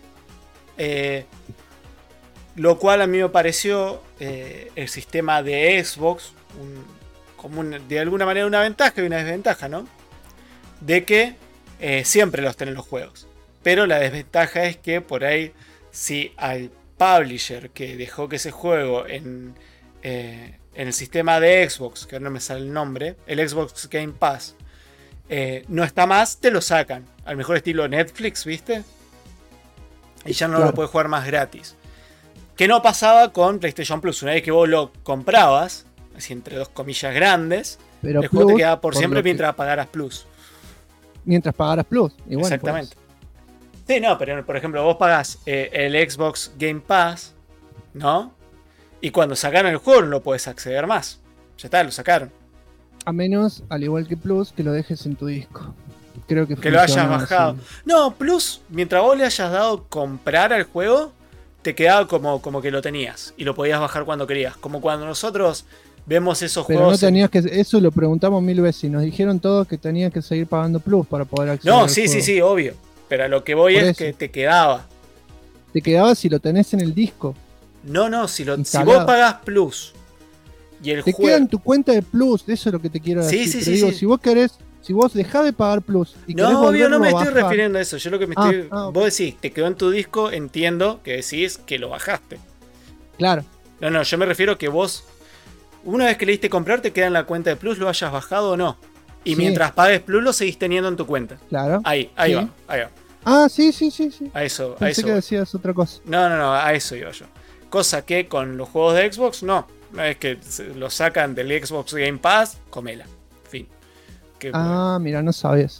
Lo cual a mí me pareció el sistema de Xbox de alguna manera una ventaja y una desventaja, ¿no? De que siempre los tenés los juegos. Pero la desventaja es que por ahí, si al publisher que dejó que ese juego en el sistema de Xbox, que ahora no me sale el nombre, el Xbox Game Pass, no está más, te lo sacan. Al mejor estilo Netflix, ¿viste? Y ya no lo puedes jugar más gratis. Que no pasaba con PlayStation Plus. Una vez que vos lo comprabas, así entre dos comillas grandes, pero el juego te quedaba por siempre mientras pagaras Plus. Mientras pagaras Plus. Y bueno, exactamente. Pues. Sí, no, pero por ejemplo, vos pagás el Xbox Game Pass, ¿no? Y cuando sacaron el juego no lo puedes acceder más. Ya está, lo sacaron. A menos, al igual que Plus, que lo dejes en tu disco. Creo que lo hayas bajado. Así. No, Plus, mientras vos le hayas dado comprar al juego, te quedaba como que lo tenías. Y lo podías bajar cuando querías. Como cuando nosotros vemos esos pero juegos. No tenías que. Eso lo preguntamos 1000 veces. Y nos dijeron todos que tenías que seguir pagando Plus para poder acceder al juego. Sí, obvio. Pero a lo que voy es que te quedaba. Te quedaba si lo tenés en el disco. No, si vos pagás Plus y el juego. Te queda en tu cuenta de Plus, eso es lo que te quiero decir. Sí, digo, si vos querés, si vos dejás de pagar Plus y querés obvio, no me estoy bajar, refiriendo a eso. Yo lo que me estoy. Vos decís, te quedó en tu disco, entiendo que decís que lo bajaste. Claro. No, yo me refiero que vos, una vez que le diste comprar, te queda en la cuenta de Plus, lo hayas bajado o no. Y mientras pagues Plus, lo seguís teniendo en tu cuenta. Claro. Ahí va. Ah, sí. A eso. Pensé que decías otra cosa. No, a eso iba yo. Cosa que con los juegos de Xbox, no. Una vez que lo sacan del Xbox Game Pass, comela. Fin. Mira, no sabes.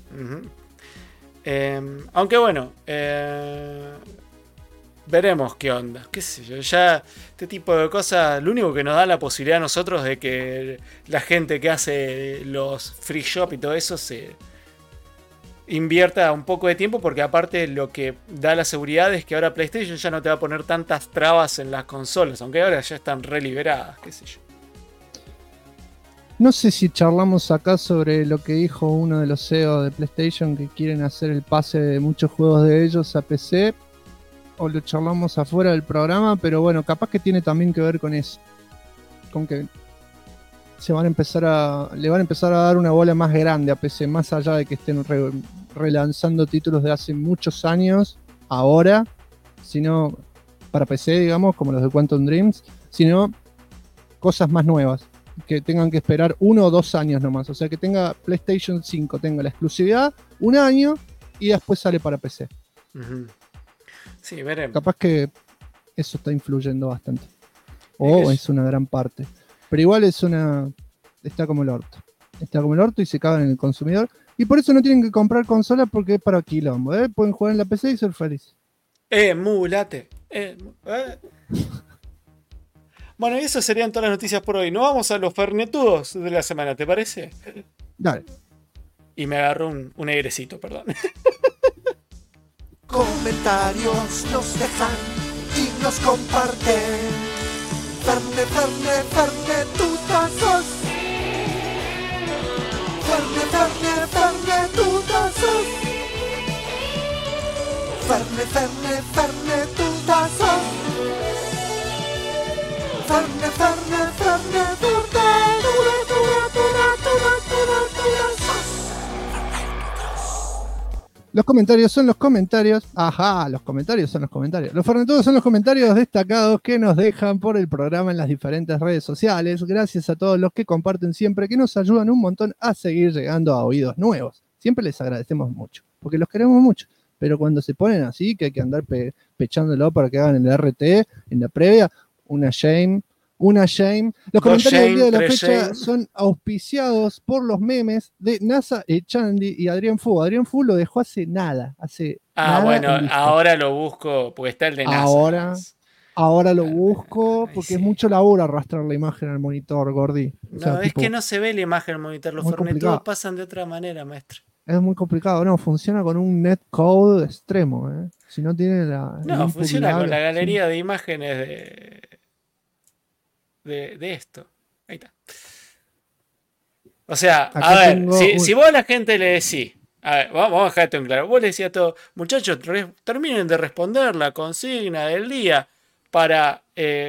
Aunque bueno, veremos qué onda. Qué sé yo, ya este tipo de cosas, lo único que nos da la posibilidad a nosotros de que la gente que hace los free shop y todo eso se invierta un poco de tiempo, porque aparte lo que da la seguridad es que ahora PlayStation ya no te va a poner tantas trabas en las consolas, aunque ahora ya están re liberadas, qué sé yo. No sé si charlamos acá sobre lo que dijo uno de los CEO de PlayStation, que quieren hacer el pase de muchos juegos de ellos a PC, o lo charlamos afuera del programa, pero bueno, capaz que tiene también que ver con eso, con que le van a empezar a dar una bola más grande a PC, más allá de que estén relanzando títulos de hace muchos años ahora, sino para PC, digamos, como los de Quantum Dreams, sino cosas más nuevas, que tengan que esperar 1 o 2 años nomás, o sea que tenga PlayStation 5, tenga la exclusividad 1 año y después sale para PC. Sí, veremos. Capaz que eso está influyendo bastante, o es una gran parte. Pero igual está como el orto. Está como el orto y se cagan en el consumidor. Y por eso no tienen que comprar consolas, porque es para quilombo. Pueden jugar en la PC y ser felices. Mulate. Bueno, y eso serían todas las noticias por hoy. Nos vamos a los fernetudos de la semana, ¿te parece? Dale. Y me agarró un airecito, perdón. Comentarios nos dejan y nos comparten. Fernetutazos. Fernetutazos. Los comentarios son los comentarios. Ajá, los comentarios son los comentarios. Los fernetudos son los comentarios destacados que nos dejan por el programa en las diferentes redes sociales. Gracias a todos los que comparten siempre, que nos ayudan un montón a seguir llegando a oídos nuevos. Siempre les agradecemos mucho, porque los queremos mucho. Pero cuando se ponen así, que hay que andar pechándolo para que hagan el RT en la previa, una shame. Los comentarios del día de la fecha son auspiciados por los memes de NASA, Chandy y Adrián Fu. Adrián Fu lo dejó hace nada. Bueno, ahora lo busco, porque está el de NASA. Ahora, Ahora lo busco Ay, porque sí. es mucho laburo arrastrar la imagen al monitor, Gordi. O No, sea, es tipo, que no se ve la imagen en el monitor. Los muy Fortnite complicado. pasan de otra manera, maestro. Es muy complicado. No, funciona con un netcode extremo, ¿eh? Si no tiene el No, input funciona con lag, la sí. galería de imágenes de esto. Ahí está. O sea, a Acá ver, tengo si vos a la gente le decís, a ver, vamos a dejar esto en claro, vos le decís a todos, muchachos, terminen de responder la consigna del día para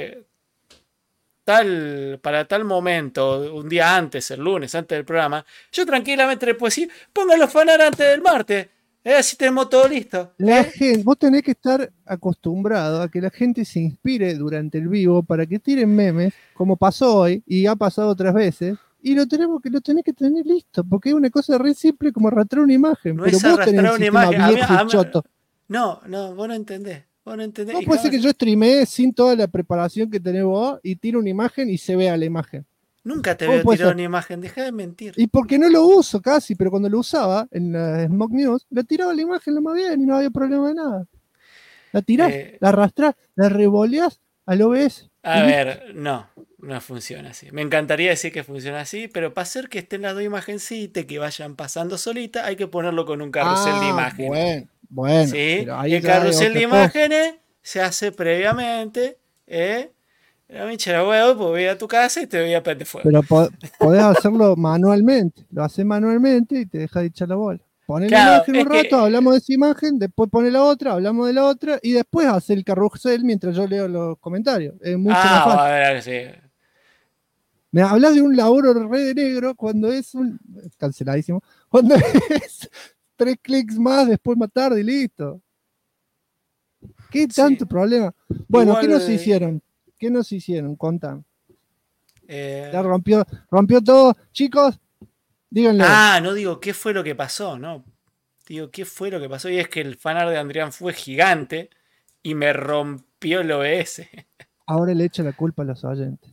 tal momento, un día antes, el lunes, antes del programa, yo tranquilamente le puedo decir, pongan los fanar antes del martes, así tenemos todo listo. la gente, vos tenés que estar acostumbrado a que la gente se inspire durante el vivo para que tiren memes, como pasó hoy y ha pasado otras veces, y lo tenés que tener listo, porque es una cosa re simple como arrastrar una imagen, No pero es vos tenés un arrastrar una sistema imagen. viejo y choto. No, vos no entendés. Vos no entendés. No Y puede ser jamás- que yo streamee sin toda la preparación que tenés vos y tire una imagen y se vea la imagen. Nunca te ¿Cómo veo puede tirar ser? una imagen, deja de mentir. Y porque no lo uso casi, pero cuando lo usaba en la Smoke News, la tiraba la imagen lo más bien y no había problema de nada. La tirás, Eh, la arrastrás, la revoleás al OBS a y listo. ver, no funciona así. Me encantaría decir que funciona así, pero para hacer que estén las dos imagencitas que vayan pasando solita, hay que ponerlo con un carrusel de imágenes. Bueno, ¿Sí? pero Y ahí el ya es carrusel de otra cosa. imágenes se hace previamente. La minchera huevo, pues voy a tu casa y te voy a prender fuego. Pero podés hacerlo manualmente. Lo haces manualmente y te deja de echar la bola. Poné la Claro, imagen es un rato, que. hablamos de esa imagen, después pone la otra, hablamos de la otra y después hace el carrusel mientras yo leo los comentarios. Es mucho más fácil. A ver, sí. Me hablas de un laburo re de negro cuando es un. Canceladísimo. Cuando es 3 clics más, después más tarde y listo. ¿Qué tanto Sí. problema? Bueno, ¿qué Igual. nos hicieron? ¿Qué nos hicieron? Contame. Ya eh, rompió todo. Chicos, díganle. no digo qué fue lo que pasó, ¿no? Digo qué fue lo que pasó. Y es que el fanart de Adrián fue gigante y me rompió el OBS. Ahora le echa la culpa a los oyentes.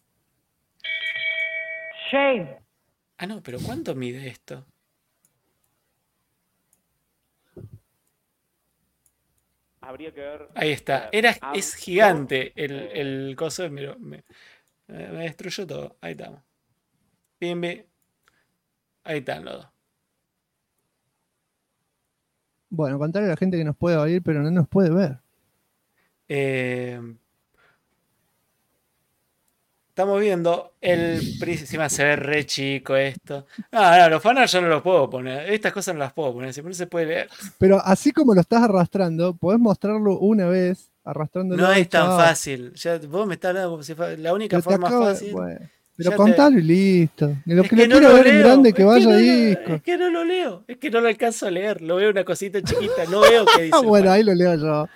Shame. No, pero ¿cuánto mide esto? Habría que ver. Ahí está. Es gigante el coso. Me destruyó todo. Ahí estamos. Bimbi. Ahí están los dos. Bueno, contarle a la gente que nos puede oír, pero no nos puede ver. Estamos viendo encima se ve re chico esto. No, los fanarts yo no los puedo poner. Estas cosas no las puedo poner. Si no se puede leer. Pero así como lo estás arrastrando, podés mostrarlo una vez, arrastrándolo. No es tan chao. fácil. Ya, vos me estás hablando como si fuera la única Pero te forma acabo de- fácil. bueno, pero Ya contalo y listo. Lo Es que que lo no quiero lo ver en leo. grande, que Es vaya no a lo- disco. Es que no lo leo. Es que no lo alcanzo a leer. Lo veo una cosita chiquita. No veo qué dice. Ah, el bueno, fan. ahí lo leo yo.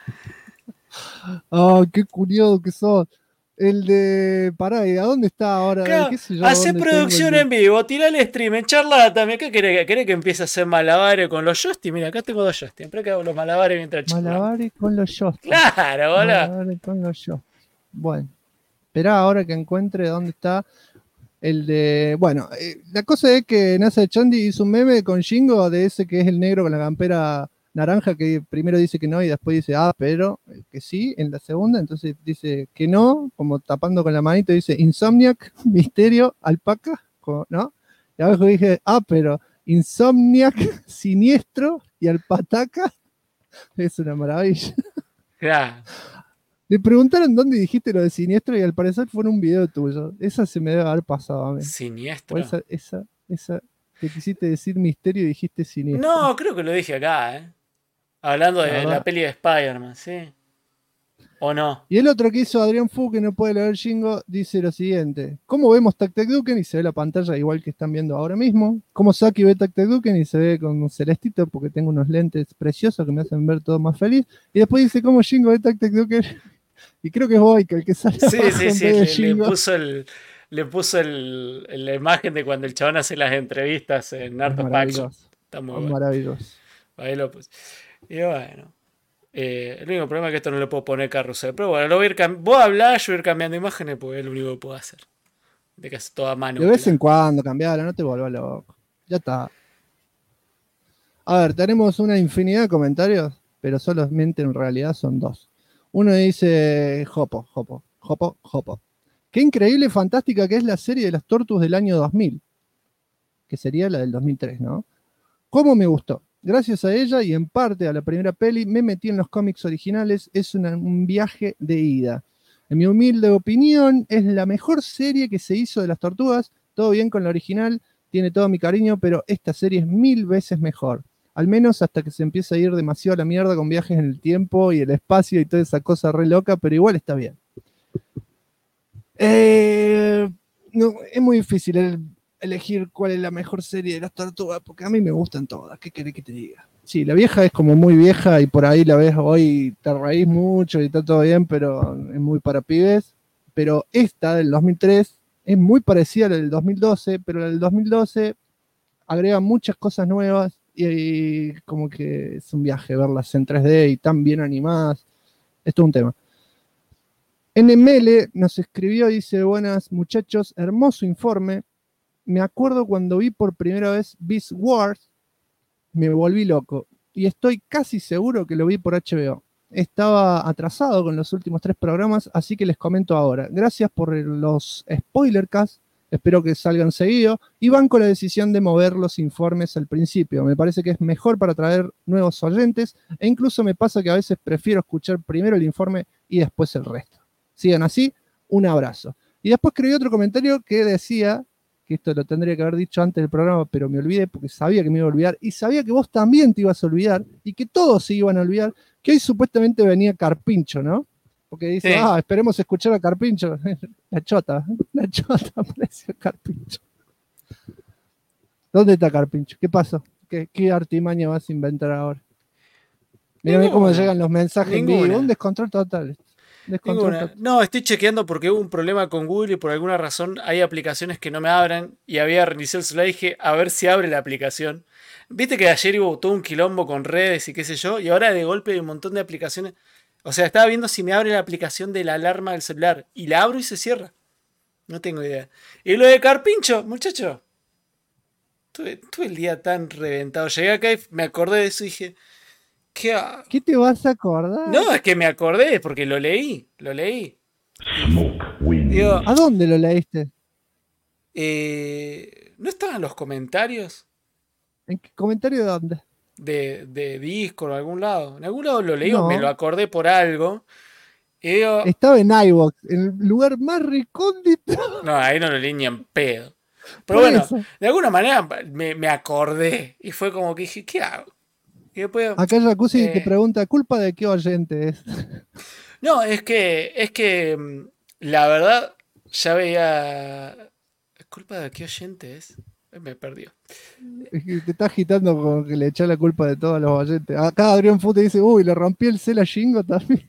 Ah, qué curioso que sos. El de. Pará, ¿y a dónde está ahora? Claro, ¿Qué sé yo? hace ¿Dónde tengo producción el en vivo, tira el stream, en charla también. ¿Qué querés? ¿Querés que empiece a hacer malabares con los joysticks? Mira, acá tengo dos joysticks. Siempre que hago los malabares mientras charlamos. Malabares con los joysticks. Claro, boludo. Malabares con los joysticks. Bueno, esperá ahora que encuentre dónde está el de. Bueno, la cosa es que NASA Chandi hizo un meme con Shingo de ese que es el negro con la campera naranja que primero dice que no y después dice pero que sí en la segunda, entonces dice que no, como tapando con la manito, dice Insomniac, Misterio, Alpaca, ¿no? Y abajo dije, pero Insomniac, Siniestro y Alpataca, es una maravilla. Claro. Le preguntaron dónde dijiste lo de Siniestro y al parecer fue en un video tuyo. Esa se me debe haber pasado a mí. Siniestro. O esa que quisiste decir Misterio y dijiste Siniestro. No, creo que lo dije acá, Hablando de verdad. la peli de Spider-Man, ¿sí? ¿O no? Y el otro que hizo Adrián Fu, que no puede leer Shingo, dice lo siguiente. ¿Cómo vemos Tac Tac Duken? Y se ve la pantalla igual que están viendo ahora mismo. ¿Cómo Saki ve Tac Tac Duken? Y se ve con un celestito porque tengo unos lentes preciosos que me hacen ver todo más feliz. Y después dice cómo Shingo ve Tac Tac Duken. Y creo que es Boyka el que sale Sí, abajo sí, en sí. vez de Le Shingo. puso la imagen de cuando el chabón hace las entrevistas en Art Es of Action. maravilloso. Está muy Es bueno. maravilloso. Ahí lo puse. Y bueno. El único problema es que esto no le puedo poner carrusel. Pero bueno, lo voy a ir vos hablás, yo voy a ir cambiando imágenes porque es lo único que puedo hacer. De que es toda mano. De vez en cuando, cambiarla, no te vuelvas loco. Ya está. A ver, tenemos una infinidad de comentarios, pero solamente en realidad son dos. Uno dice, Jopo. Qué increíble y fantástica que es la serie de las Tortus del año 2000, que sería la del 2003, ¿no? ¿Cómo me gustó? Gracias a ella y en parte a la primera peli me metí en los cómics originales, es un viaje de ida. En mi humilde opinión, es la mejor serie que se hizo de las tortugas, todo bien con la original, tiene todo mi cariño, pero esta serie es 1000 veces mejor. Al menos hasta que se empieza a ir demasiado a la mierda con viajes en el tiempo y el espacio y toda esa cosa re loca, pero igual está bien. No, es muy difícil elegir cuál es la mejor serie de las tortugas, porque a mí me gustan todas. ¿Qué querés que te diga? Sí, la vieja es como muy vieja y por ahí la ves hoy, te reís mucho y está todo bien, pero es muy para pibes. Pero esta del 2003 es muy parecida a la del 2012, pero la del 2012 agrega muchas cosas nuevas y como que es un viaje verlas en 3D y tan bien animadas. Esto es un tema. NML nos escribió, dice, buenas muchachos, hermoso informe. Me acuerdo cuando vi por primera vez Beast Wars, me volví loco. Y estoy casi seguro que lo vi por HBO. Estaba atrasado con los últimos 3 programas, así que les comento ahora. Gracias por los spoilercasts, espero que salgan seguido. Y van con la decisión de mover los informes al principio. Me parece que es mejor para atraer nuevos oyentes. E incluso me pasa que a veces prefiero escuchar primero el informe y después el resto. Sigan así, un abrazo. Y después escribí otro comentario que decía, que esto lo tendría que haber dicho antes del programa, pero me olvidé porque sabía que me iba a olvidar y sabía que vos también te ibas a olvidar y que todos se iban a olvidar, que hoy supuestamente venía Carpincho, ¿no? Porque dice, Sí. esperemos escuchar a Carpincho. La chota apareció Carpincho. ¿Dónde está Carpincho? ¿Qué pasó? ¿Qué artimaña vas a inventar ahora? Mírame cómo llegan los mensajes en vivo. Un descontrol total. No, estoy chequeando porque hubo un problema con Google y por alguna razón hay aplicaciones que no me abran y había reiniciado el celular y dije, a ver si abre la aplicación. Viste que ayer hubo todo un quilombo con redes y qué sé yo, y ahora de golpe hay un montón de aplicaciones. O sea, estaba viendo si me abre la aplicación de la alarma del celular y la abro y se cierra. No tengo idea. Y lo de Carpincho, muchacho. Tuve el día tan reventado. Llegué acá y me acordé de eso y dije... ¿Qué te vas a acordar? No, es que me acordé porque lo leí. Digo, ¿a dónde lo leíste? ¿No estaban en los comentarios? ¿En qué comentario de dónde? De Discord o algún lado. En algún lado lo leí o No. me lo acordé por algo. Y digo, estaba en iVoox, en el lugar más recóndito. No, ahí no lo leí ni en pedo. Pero Por bueno, eso. de alguna manera me acordé. Y fue como que dije, ¿qué hago? Y después, Acá Jacuzzi te pregunta, ¿culpa de qué oyente es? No, es que la verdad ya veía... ¿Es culpa de qué oyente es? Me perdió. Es que te está agitando como que le echa la culpa de todos los oyentes. Acá Adrián Fute dice, uy, le rompí el cel a Jingo también.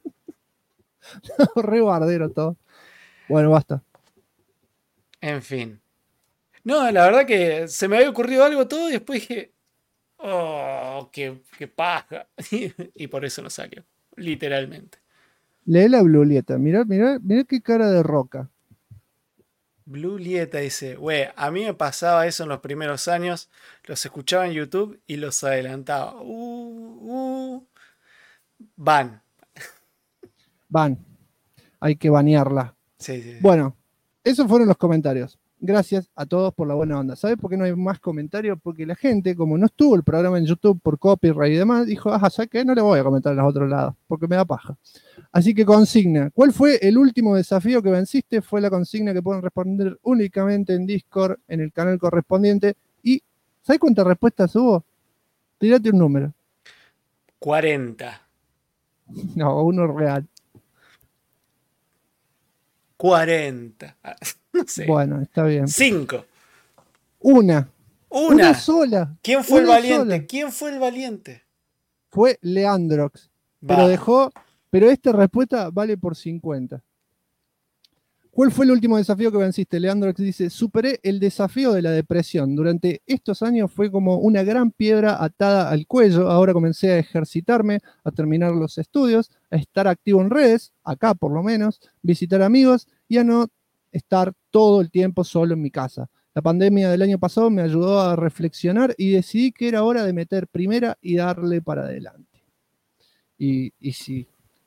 Re bardero todo. Bueno, basta. En fin. No, la verdad que se me había ocurrido algo todo y después dije, oh, qué paja. Y por eso no salió, literalmente. Lee la Blulieta, mirá qué cara de roca. Blue Lieta dice, güey, a mí me pasaba eso en los primeros años, los escuchaba en YouTube y los adelantaba. Van. Hay que banearla. Sí. Bueno, esos fueron los comentarios. Gracias a todos por la buena onda. ¿Sabes por qué no hay más comentarios? Porque la gente, como no estuvo el programa en YouTube por copyright y demás, dijo, ¿sabes qué? No le voy a comentar en los otros lados, porque me da paja. Así que consigna. ¿Cuál fue el último desafío que venciste? Fue la consigna que pueden responder únicamente en Discord, en el canal correspondiente. ¿Y sabes cuántas respuestas hubo? Tírate un número. 40. No, uno real. 40. No sé. Bueno, está bien. 5. Una sola. ¿Quién fue el Una valiente? sola. ¿Quién fue el valiente? Fue Leandrox. Va. Pero esta respuesta vale por 50. ¿Cuál fue el último desafío que venciste? Leandrox dice, superé el desafío de la depresión. Durante estos años fue como una gran piedra atada al cuello. Ahora comencé a ejercitarme, a terminar los estudios, a estar activo en redes, acá por lo menos, visitar amigos y a no estar todo el tiempo solo en mi casa. La pandemia del año pasado me ayudó a reflexionar y decidí que era hora de meter primera y darle para adelante. Y sí,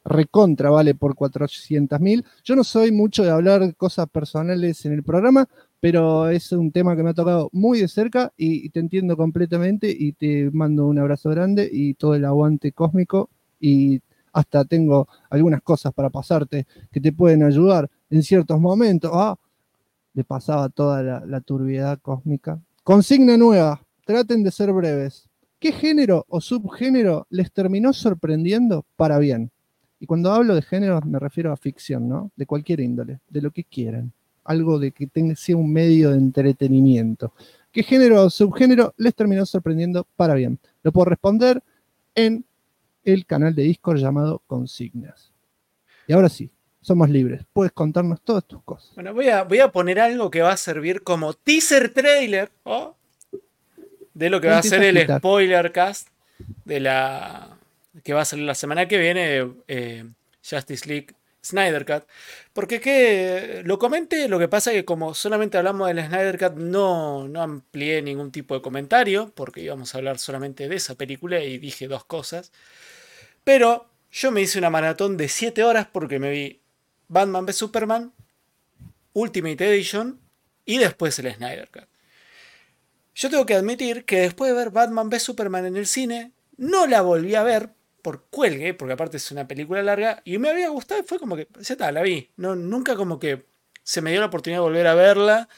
recontra vale por 400.000. Yo no soy mucho de hablar cosas personales en el programa, pero es un tema que me ha tocado muy de cerca y te entiendo completamente y te mando un abrazo grande y todo el aguante cósmico y hasta tengo algunas cosas para pasarte que te pueden ayudar en ciertos momentos. Le pasaba toda la turbiedad cósmica. Consigna nueva, traten de ser breves. ¿Qué género o subgénero les terminó sorprendiendo para bien? Y cuando hablo de géneros me refiero a ficción, ¿no? De cualquier índole, de lo que quieran. Algo de que sea un medio de entretenimiento. ¿Qué género o subgénero les terminó sorprendiendo para bien? Lo puedo responder en el canal de Discord llamado Consignas. Y ahora sí, somos libres. Puedes contarnos todas tus cosas. Bueno, voy a poner algo que va a servir como teaser trailer de lo que va a ser el spoiler cast de la que va a salir la semana que viene, Justice League Snyder Cut. Porque que lo comenté, lo que pasa es que como solamente hablamos del Snyder Cut, no amplié ningún tipo de comentario, porque íbamos a hablar solamente de esa película y dije 2 cosas. Pero yo me hice una maratón de 7 horas porque me vi Batman v Superman, Ultimate Edition y después el Snyder Cut. Yo tengo que admitir que después de ver Batman v Superman en el cine, no la volví a ver por cuelgue, porque aparte es una película larga, y me había gustado, fue como que, ya está, la vi. Nunca como que se me dio la oportunidad de volver a verla,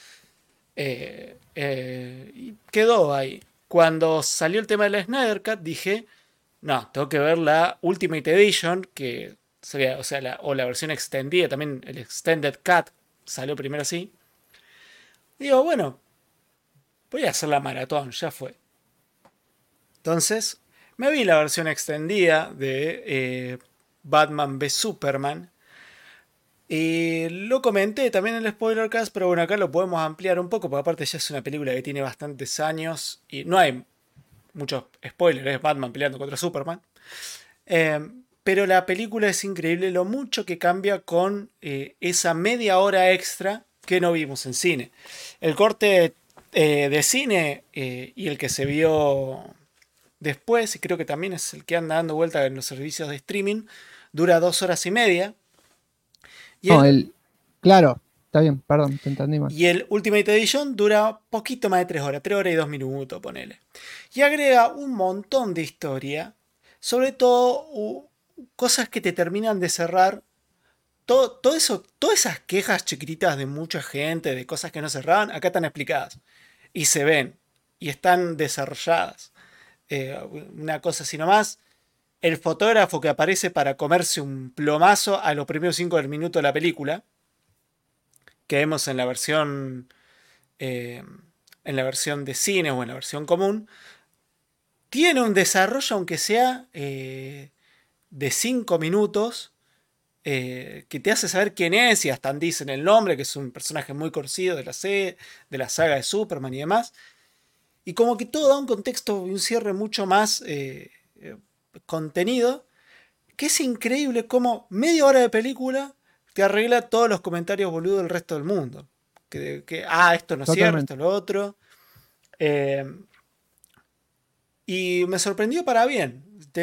y quedó ahí. Cuando salió el tema del Snyder Cut, dije, no, tengo que ver la Ultimate Edition, que sería, o la versión extendida, también el Extended Cut salió primero así. Digo, bueno, voy a hacer la maratón, ya fue. Entonces, me vi la versión extendida de Batman v Superman. Y lo comenté también en el Spoilercast, pero bueno, acá lo podemos ampliar un poco, porque aparte ya es una película que tiene bastantes años y no hay muchos spoilers, es Batman peleando contra Superman. Pero la película es increíble lo mucho que cambia con esa media hora extra que no vimos en cine. El corte de cine y el que se vio después, y creo que también es el que anda dando vuelta en los servicios de streaming, dura 2 horas y media. Y claro, está bien, perdón, te entendí mal. Y el Ultimate Edition dura poquito más de 3 horas, 3 horas y 2 minutos, ponele. Y agrega un montón de historia, sobre todo cosas que te terminan de cerrar. Todo eso, todas esas quejas chiquititas de mucha gente, de cosas que no cerraban, acá están explicadas. Y se ven, y están desarrolladas. Una cosa así nomás. El fotógrafo que aparece para comerse un plomazo a los primeros 5 minutos de la película, que vemos en la versión de cine o en la versión común, tiene un desarrollo, aunque sea de 5 minutos, que te hace saber quién es, y hasta dicen el nombre, que es un personaje muy conocido de la saga de Superman y demás. Y como que todo da un contexto y un cierre mucho más contenido, que es increíble como media hora de película te arregla todos los comentarios boludos del resto del mundo. Esto no cierra, esto es lo otro. Y me sorprendió para bien.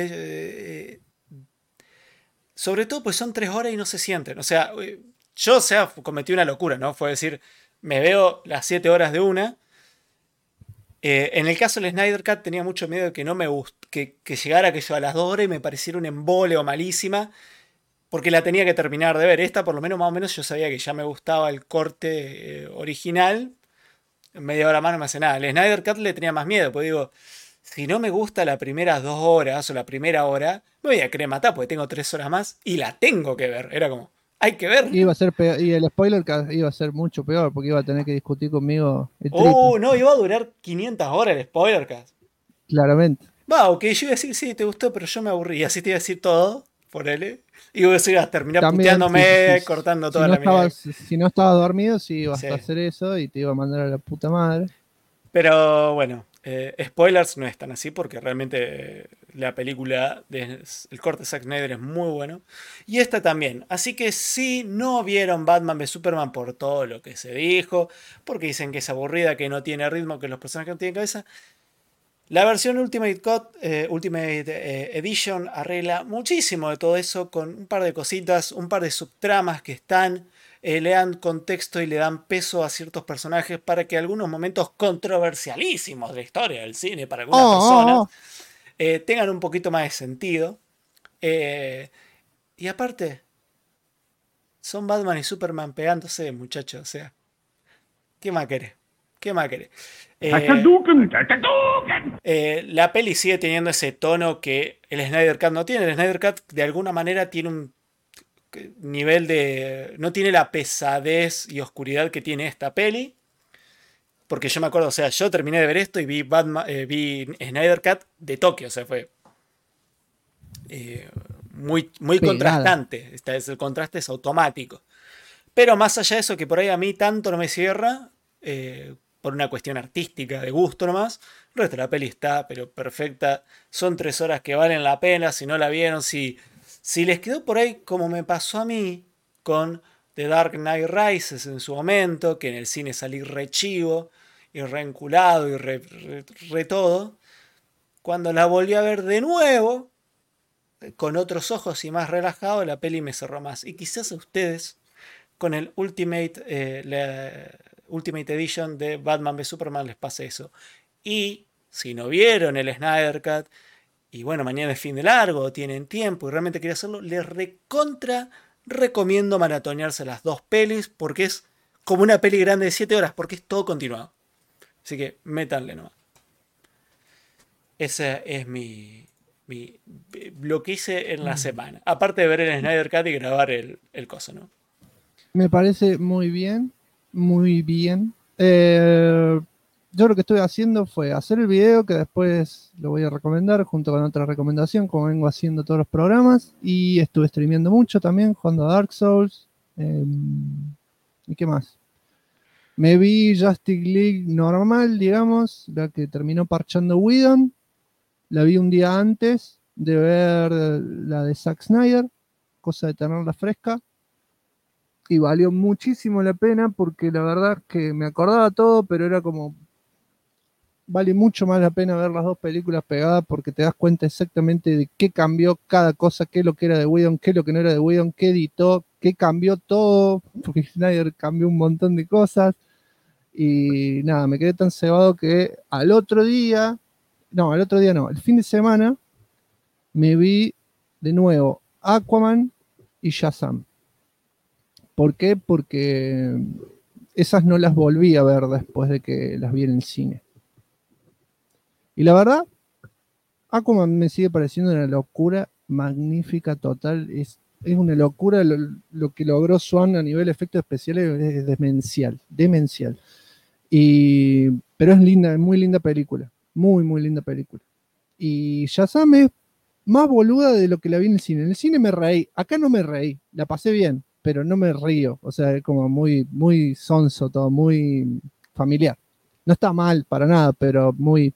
Sobre todo pues son 3 horas y no se sienten. O sea, yo cometí una locura, ¿no? Fue decir, me veo las 7 horas de una. En el caso del Snyder Cut tenía mucho miedo de que no me que llegara aquello a las 2 horas y me pareciera un embole o malísima, porque la tenía que terminar de ver. Esta por lo menos más o menos yo sabía que ya me gustaba el corte original. Media hora más no me hace nada. El Snyder Cut le tenía más miedo, porque digo, si no me gusta las primeras 2 horas o la primera hora, me voy a querer matar porque tengo 3 horas más y la tengo que ver. Era como, hay que ver. Iba a ser peor, y el spoiler iba a ser mucho peor porque iba a tener que discutir conmigo el triple. No, iba a durar 500 horas el spoilercast. Claramente. Ok, yo iba a decir, sí, te gustó, pero yo me aburrí. Así te iba a decir todo, ponele. Y vos ibas a terminar también, puteándome, cortando toda la mierda. Si no estabas dormido, sí ibas a hacer eso y te iba a mandar a la puta madre. Pero bueno, spoilers no es tan así porque realmente la película, el corte de Zack Snyder es muy bueno. Y esta también. Así que si no vieron Batman v Superman por todo lo que se dijo, porque dicen que es aburrida, que no tiene ritmo, que los personajes no tienen cabeza, La versión Ultimate Cut, Edition arregla muchísimo de todo eso con un par de cositas, un par de subtramas que están, le dan contexto y le dan peso a ciertos personajes para que algunos momentos controversialísimos de la historia del cine para algunas personas tengan un poquito más de sentido. Y aparte, son Batman y Superman pegándose, muchachos. O sea, ¿qué más querés? ¿Qué más querés? La peli sigue teniendo ese tono que el Snyder Cut no tiene. El Snyder Cut de alguna manera tiene un nivel de... No tiene la pesadez y oscuridad que tiene esta peli. Porque yo me acuerdo, o sea, yo terminé de ver esto y vi vi Snyder Cut de Tokio. O sea, fue muy contrastante. El contraste es automático. Pero más allá de eso, que por ahí a mí tanto no me cierra... por una cuestión artística, de gusto nomás. El resto de la peli está, pero perfecta. Son 3 horas que valen la pena. Si no la vieron, si les quedó por ahí, como me pasó a mí con The Dark Knight Rises en su momento, que en el cine salí re chivo y re enculado y re todo. Cuando la volví a ver de nuevo, con otros ojos y más relajado, la peli me cerró más. Y quizás a ustedes, con el Ultimate Edition de Batman v Superman les pase eso. Y si no vieron el Snyder Cut y bueno, mañana es fin de largo, tienen tiempo y realmente quieren hacerlo, les recomiendo maratonearse las 2 pelis porque es como una peli grande de 7 horas porque es todo continuado. Así que métanle nomás. Ese es lo que hice en la semana. Aparte de ver el Snyder Cut y grabar el coso, ¿no? Me parece muy bien. Muy bien. Yo lo que estuve haciendo fue hacer el video que después lo voy a recomendar junto con otra recomendación, como vengo haciendo todos los programas. Y estuve streameando mucho también, jugando a Dark Souls. ¿Y qué más? Me vi Justice League normal, digamos, la que terminó parchando Whedon. La vi un día antes de ver la de Zack Snyder, cosa de tenerla fresca. Y valió muchísimo la pena porque la verdad es que me acordaba todo, pero era como... Vale mucho más la pena ver las 2 películas pegadas porque te das cuenta exactamente de qué cambió cada cosa, qué es lo que era de Whedon, qué es lo que no era de Whedon, qué editó, qué cambió todo, porque Snyder cambió un montón de cosas. Y nada, me quedé tan cebado que el fin de semana me vi de nuevo Aquaman y Shazam. ¿Por qué? Porque esas no las volví a ver después de que las vi en el cine. Y la verdad, Aquaman me sigue pareciendo una locura magnífica, total. Es una locura lo que logró Swan a nivel de efectos especiales, es demencial. Pero es linda, es muy linda película. Muy, muy linda película. Y Shazam es más boluda de lo que la vi en el cine. En el cine me reí, acá no me reí, la pasé bien, pero no me río, o sea, es como muy, muy sonso todo, muy familiar. No está mal para nada, pero muy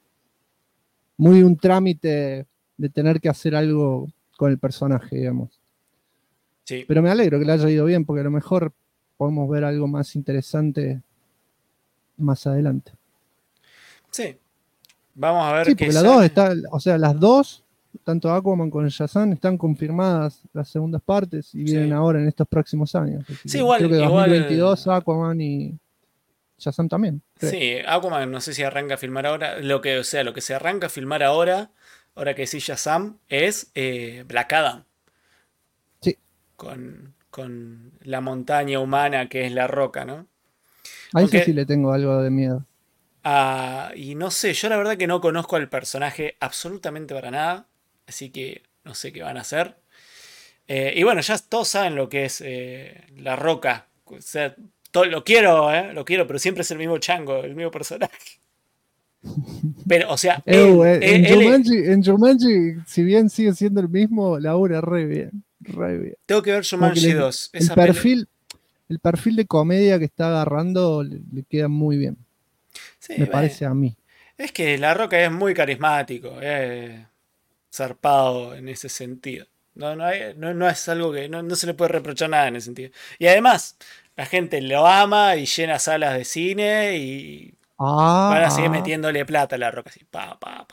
un trámite de tener que hacer algo con el personaje, digamos. Sí. Pero me alegro que le haya ido bien, porque a lo mejor podemos ver algo más interesante más adelante. Sí. Vamos a ver qué porque las 2 están, o sea, las 2, tanto Aquaman como Shazam, están confirmadas las segundas partes y vienen ahora en estos próximos años. Sí, igual, creo que 2022 Aquaman y Shazam también. Creo. Sí, Aquaman no sé si arranca a filmar ahora. Lo que se arranca a filmar ahora que sí Shazam, es Black Adam. Sí. Con la montaña humana que es la Roca, ¿no? A ese sí le tengo algo de miedo. Y no sé, yo la verdad que no conozco al personaje absolutamente para nada, así que no sé qué van a hacer. Y bueno, ya todos saben lo que es La Roca. O sea, lo quiero, pero siempre es el mismo chango, el mismo personaje. Pero, o sea, en Jumanji, si bien sigue siendo el mismo, labura re bien. Tengo que ver Jumanji 2. El perfil de comedia que está agarrando le queda muy bien. Sí, me parece a mí. Es que La Roca es muy carismático, zarpado en ese sentido. No es algo que no se le puede reprochar nada en ese sentido. Y además, la gente lo ama y llena salas de cine y Van a seguir metiéndole plata a La Roca, así, pa.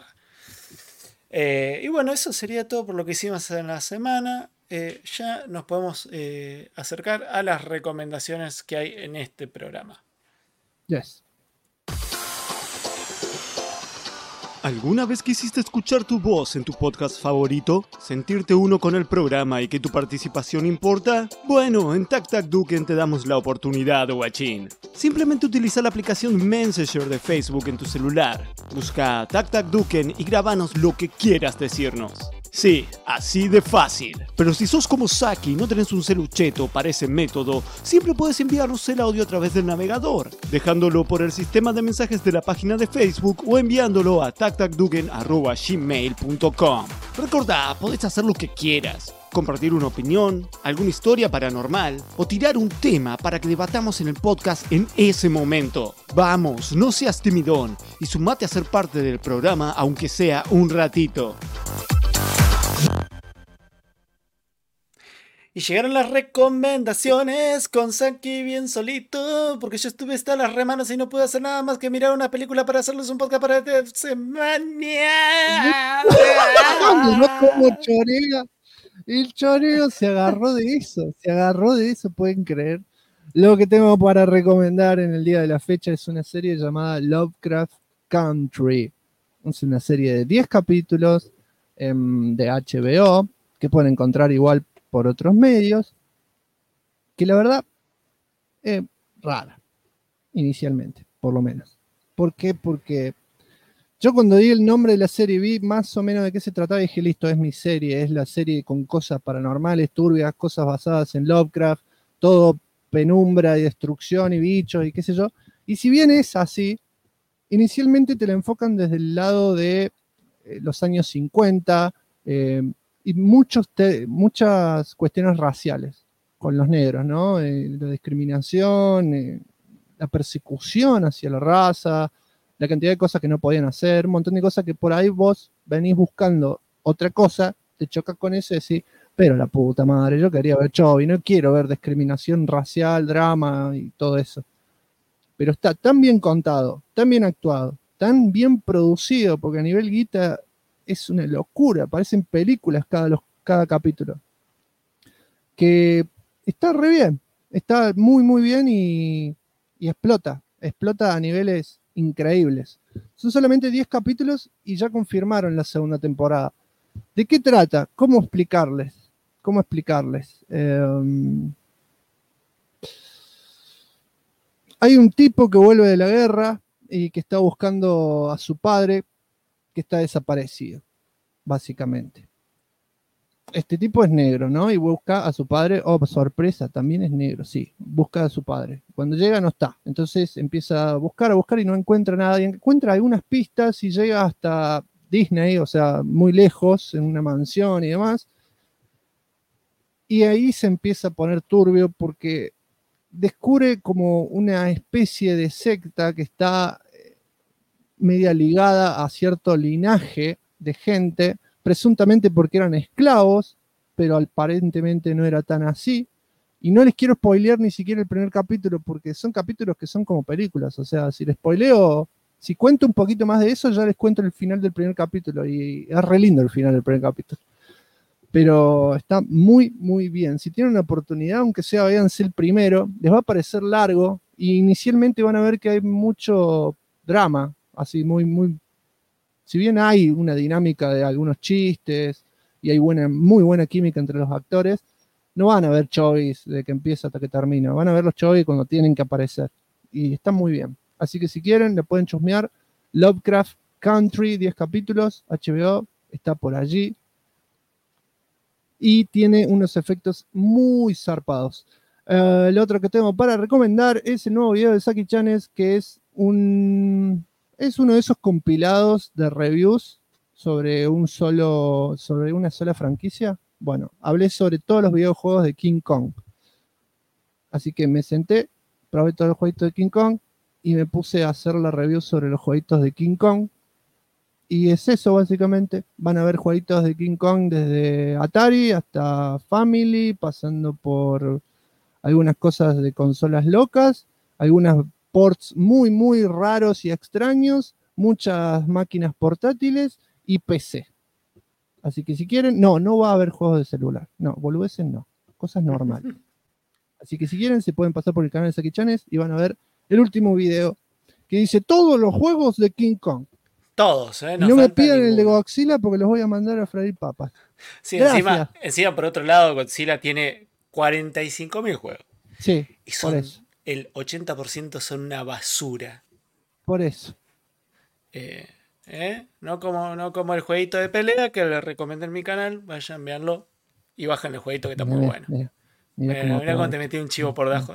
Y bueno, eso sería todo por lo que hicimos en la semana. Ya nos podemos acercar a las recomendaciones que hay en este programa. Yes. ¿Alguna vez quisiste escuchar tu voz en tu podcast favorito? ¿Sentirte uno con el programa y que tu participación importa? Bueno, en Tac Tac Duken te damos la oportunidad, guachín. Simplemente utiliza la aplicación Messenger de Facebook en tu celular. Busca Tac Tac Duken y grabanos lo que quieras decirnos. Sí, así de fácil. Pero si sos como Saki y no tenés un celucheto para ese método, siempre puedes enviarnos el audio a través del navegador, dejándolo por el sistema de mensajes de la página de Facebook o enviándolo a tactacduken@gmail.com. Recordá, podés hacer lo que quieras. Compartir una opinión, alguna historia paranormal o tirar un tema para que debatamos en el podcast en ese momento. Vamos, no seas timidón y sumate a ser parte del programa aunque sea un ratito. Y llegaron las recomendaciones con Saki bien solito, porque yo estuve hasta las remanos y no pude hacer nada más que mirar una película para hacerles un podcast para esta semana. No como chorea. El choreo se agarró de eso, pueden creer. Lo que tengo para recomendar en el día de la fecha es una serie llamada Lovecraft Country. Es una serie de 10 capítulos de HBO, que pueden encontrar igual por otros medios, que la verdad es rara, inicialmente, por lo menos. ¿Por qué? Porque yo cuando di el nombre de la serie vi más o menos de qué se trataba y dije, listo, es mi serie, es la serie con cosas paranormales, turbias, cosas basadas en Lovecraft, todo penumbra y destrucción y bichos y qué sé yo. Y si bien es así, inicialmente te la enfocan desde el lado de los años 50, y muchas cuestiones raciales con los negros, ¿no? La discriminación, la persecución hacia la raza, la cantidad de cosas que no podían hacer, un montón de cosas que por ahí vos venís buscando otra cosa, te chocas con eso y decís, pero la puta madre, yo quería ver Chovy, no quiero ver discriminación racial, drama y todo eso. Pero está tan bien contado, tan bien actuado, tan bien producido, porque a nivel guita es una locura, parecen películas cada capítulo. Que está re bien, está muy muy bien y explota a niveles increíbles. Son solamente 10 capítulos y ya confirmaron la segunda temporada. ¿De qué trata? ¿Cómo explicarles? Hay un tipo que vuelve de la guerra y que está buscando a su padre, que está desaparecido, básicamente. Este tipo es negro, ¿no? Y busca a su padre, sorpresa, también es negro, sí, busca a su padre. Cuando llega no está, entonces empieza a buscar y no encuentra nada, y encuentra algunas pistas y llega hasta Disney, o sea, muy lejos, en una mansión y demás. Y ahí se empieza a poner turbio porque descubre como una especie de secta que está media ligada a cierto linaje de gente, presuntamente porque eran esclavos, pero aparentemente no era tan así. Y no les quiero spoilear ni siquiera el primer capítulo, porque son capítulos que son como películas. O sea, si les spoileo, si cuento un poquito más de eso, ya les cuento el final del primer capítulo. Y es re lindo el final del primer capítulo. Pero está muy, muy bien. Si tienen una oportunidad, aunque sea váyanse el primero, les va a parecer largo. Y inicialmente van a ver que hay mucho drama, así muy, muy. Si bien hay una dinámica de algunos chistes y hay muy buena química entre los actores, no van a ver chovis de que empieza hasta que termina. Van a ver los chovis cuando tienen que aparecer. Y está muy bien. Así que si quieren, le pueden chusmear. Lovecraft Country, 10 capítulos, HBO, está por allí. Y tiene unos efectos muy zarpados. Lo otro que tengo para recomendar es el nuevo video de Saki Chanes, que es uno de esos compilados de reviews sobre una sola franquicia. Bueno, hablé sobre todos los videojuegos de King Kong. Así que me senté, probé todos los jueguitos de King Kong y me puse a hacer la review sobre los jueguitos de King Kong. Y es eso básicamente. Van a ver jueguitos de King Kong desde Atari hasta Family, pasando por algunas cosas de consolas locas, algunas ports muy, muy raros y extraños, muchas máquinas portátiles y PC. Así que si quieren, no va a haber juegos de celular. No, boludeces no. Cosas normales. Así que si quieren, se pueden pasar por el canal de Saki Chanes y van a ver el último video que dice todos los juegos de King Kong. Todos, y no me pidan el de Godzilla porque los voy a mandar a freír papas. Sí, encima, por otro lado, Godzilla tiene 45.000 juegos. Sí, y son, por eso. El 80% son una basura. Por eso. No como el jueguito de pelea que les recomendé en mi canal. Vayan, veanlo y bajen el jueguito que está muy bueno. Mirá cómo te metí un chivo por debajo.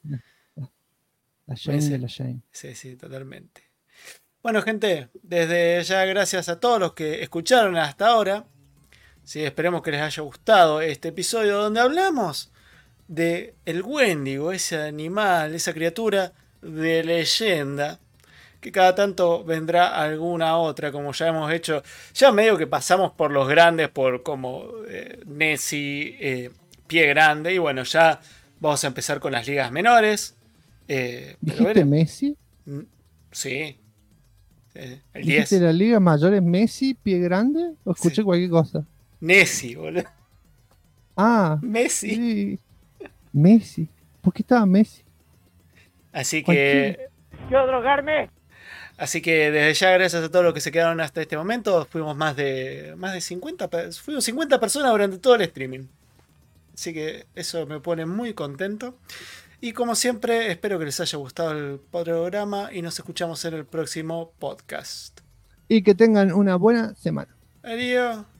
La Shane de la Shane. Sí, totalmente. Bueno, gente, desde ya gracias a todos los que escucharon hasta ahora. Sí, esperemos que les haya gustado este episodio donde hablamos de el Wendigo, ese animal, esa criatura de leyenda, que cada tanto vendrá alguna otra, como ya hemos hecho. Ya medio que pasamos por los grandes, por como Nessie, Pie Grande, y bueno, ya vamos a empezar con las ligas menores. ¿Dijiste Messi? Sí. El ¿Dijiste 10. la liga mayor es Messi, Pie Grande? ¿O escuché cualquier cosa? Nessie, boludo. Ah, Messi. Sí. Messi. ¿Por qué estaba Messi? Así que... ¿Quiero drogarme? Así que desde ya gracias a todos los que se quedaron hasta este momento. Fuimos más de 50, fuimos 50 personas durante todo el streaming. Así que eso me pone muy contento. Y como siempre, espero que les haya gustado el programa y nos escuchamos en el próximo podcast. Y que tengan una buena semana. Adiós.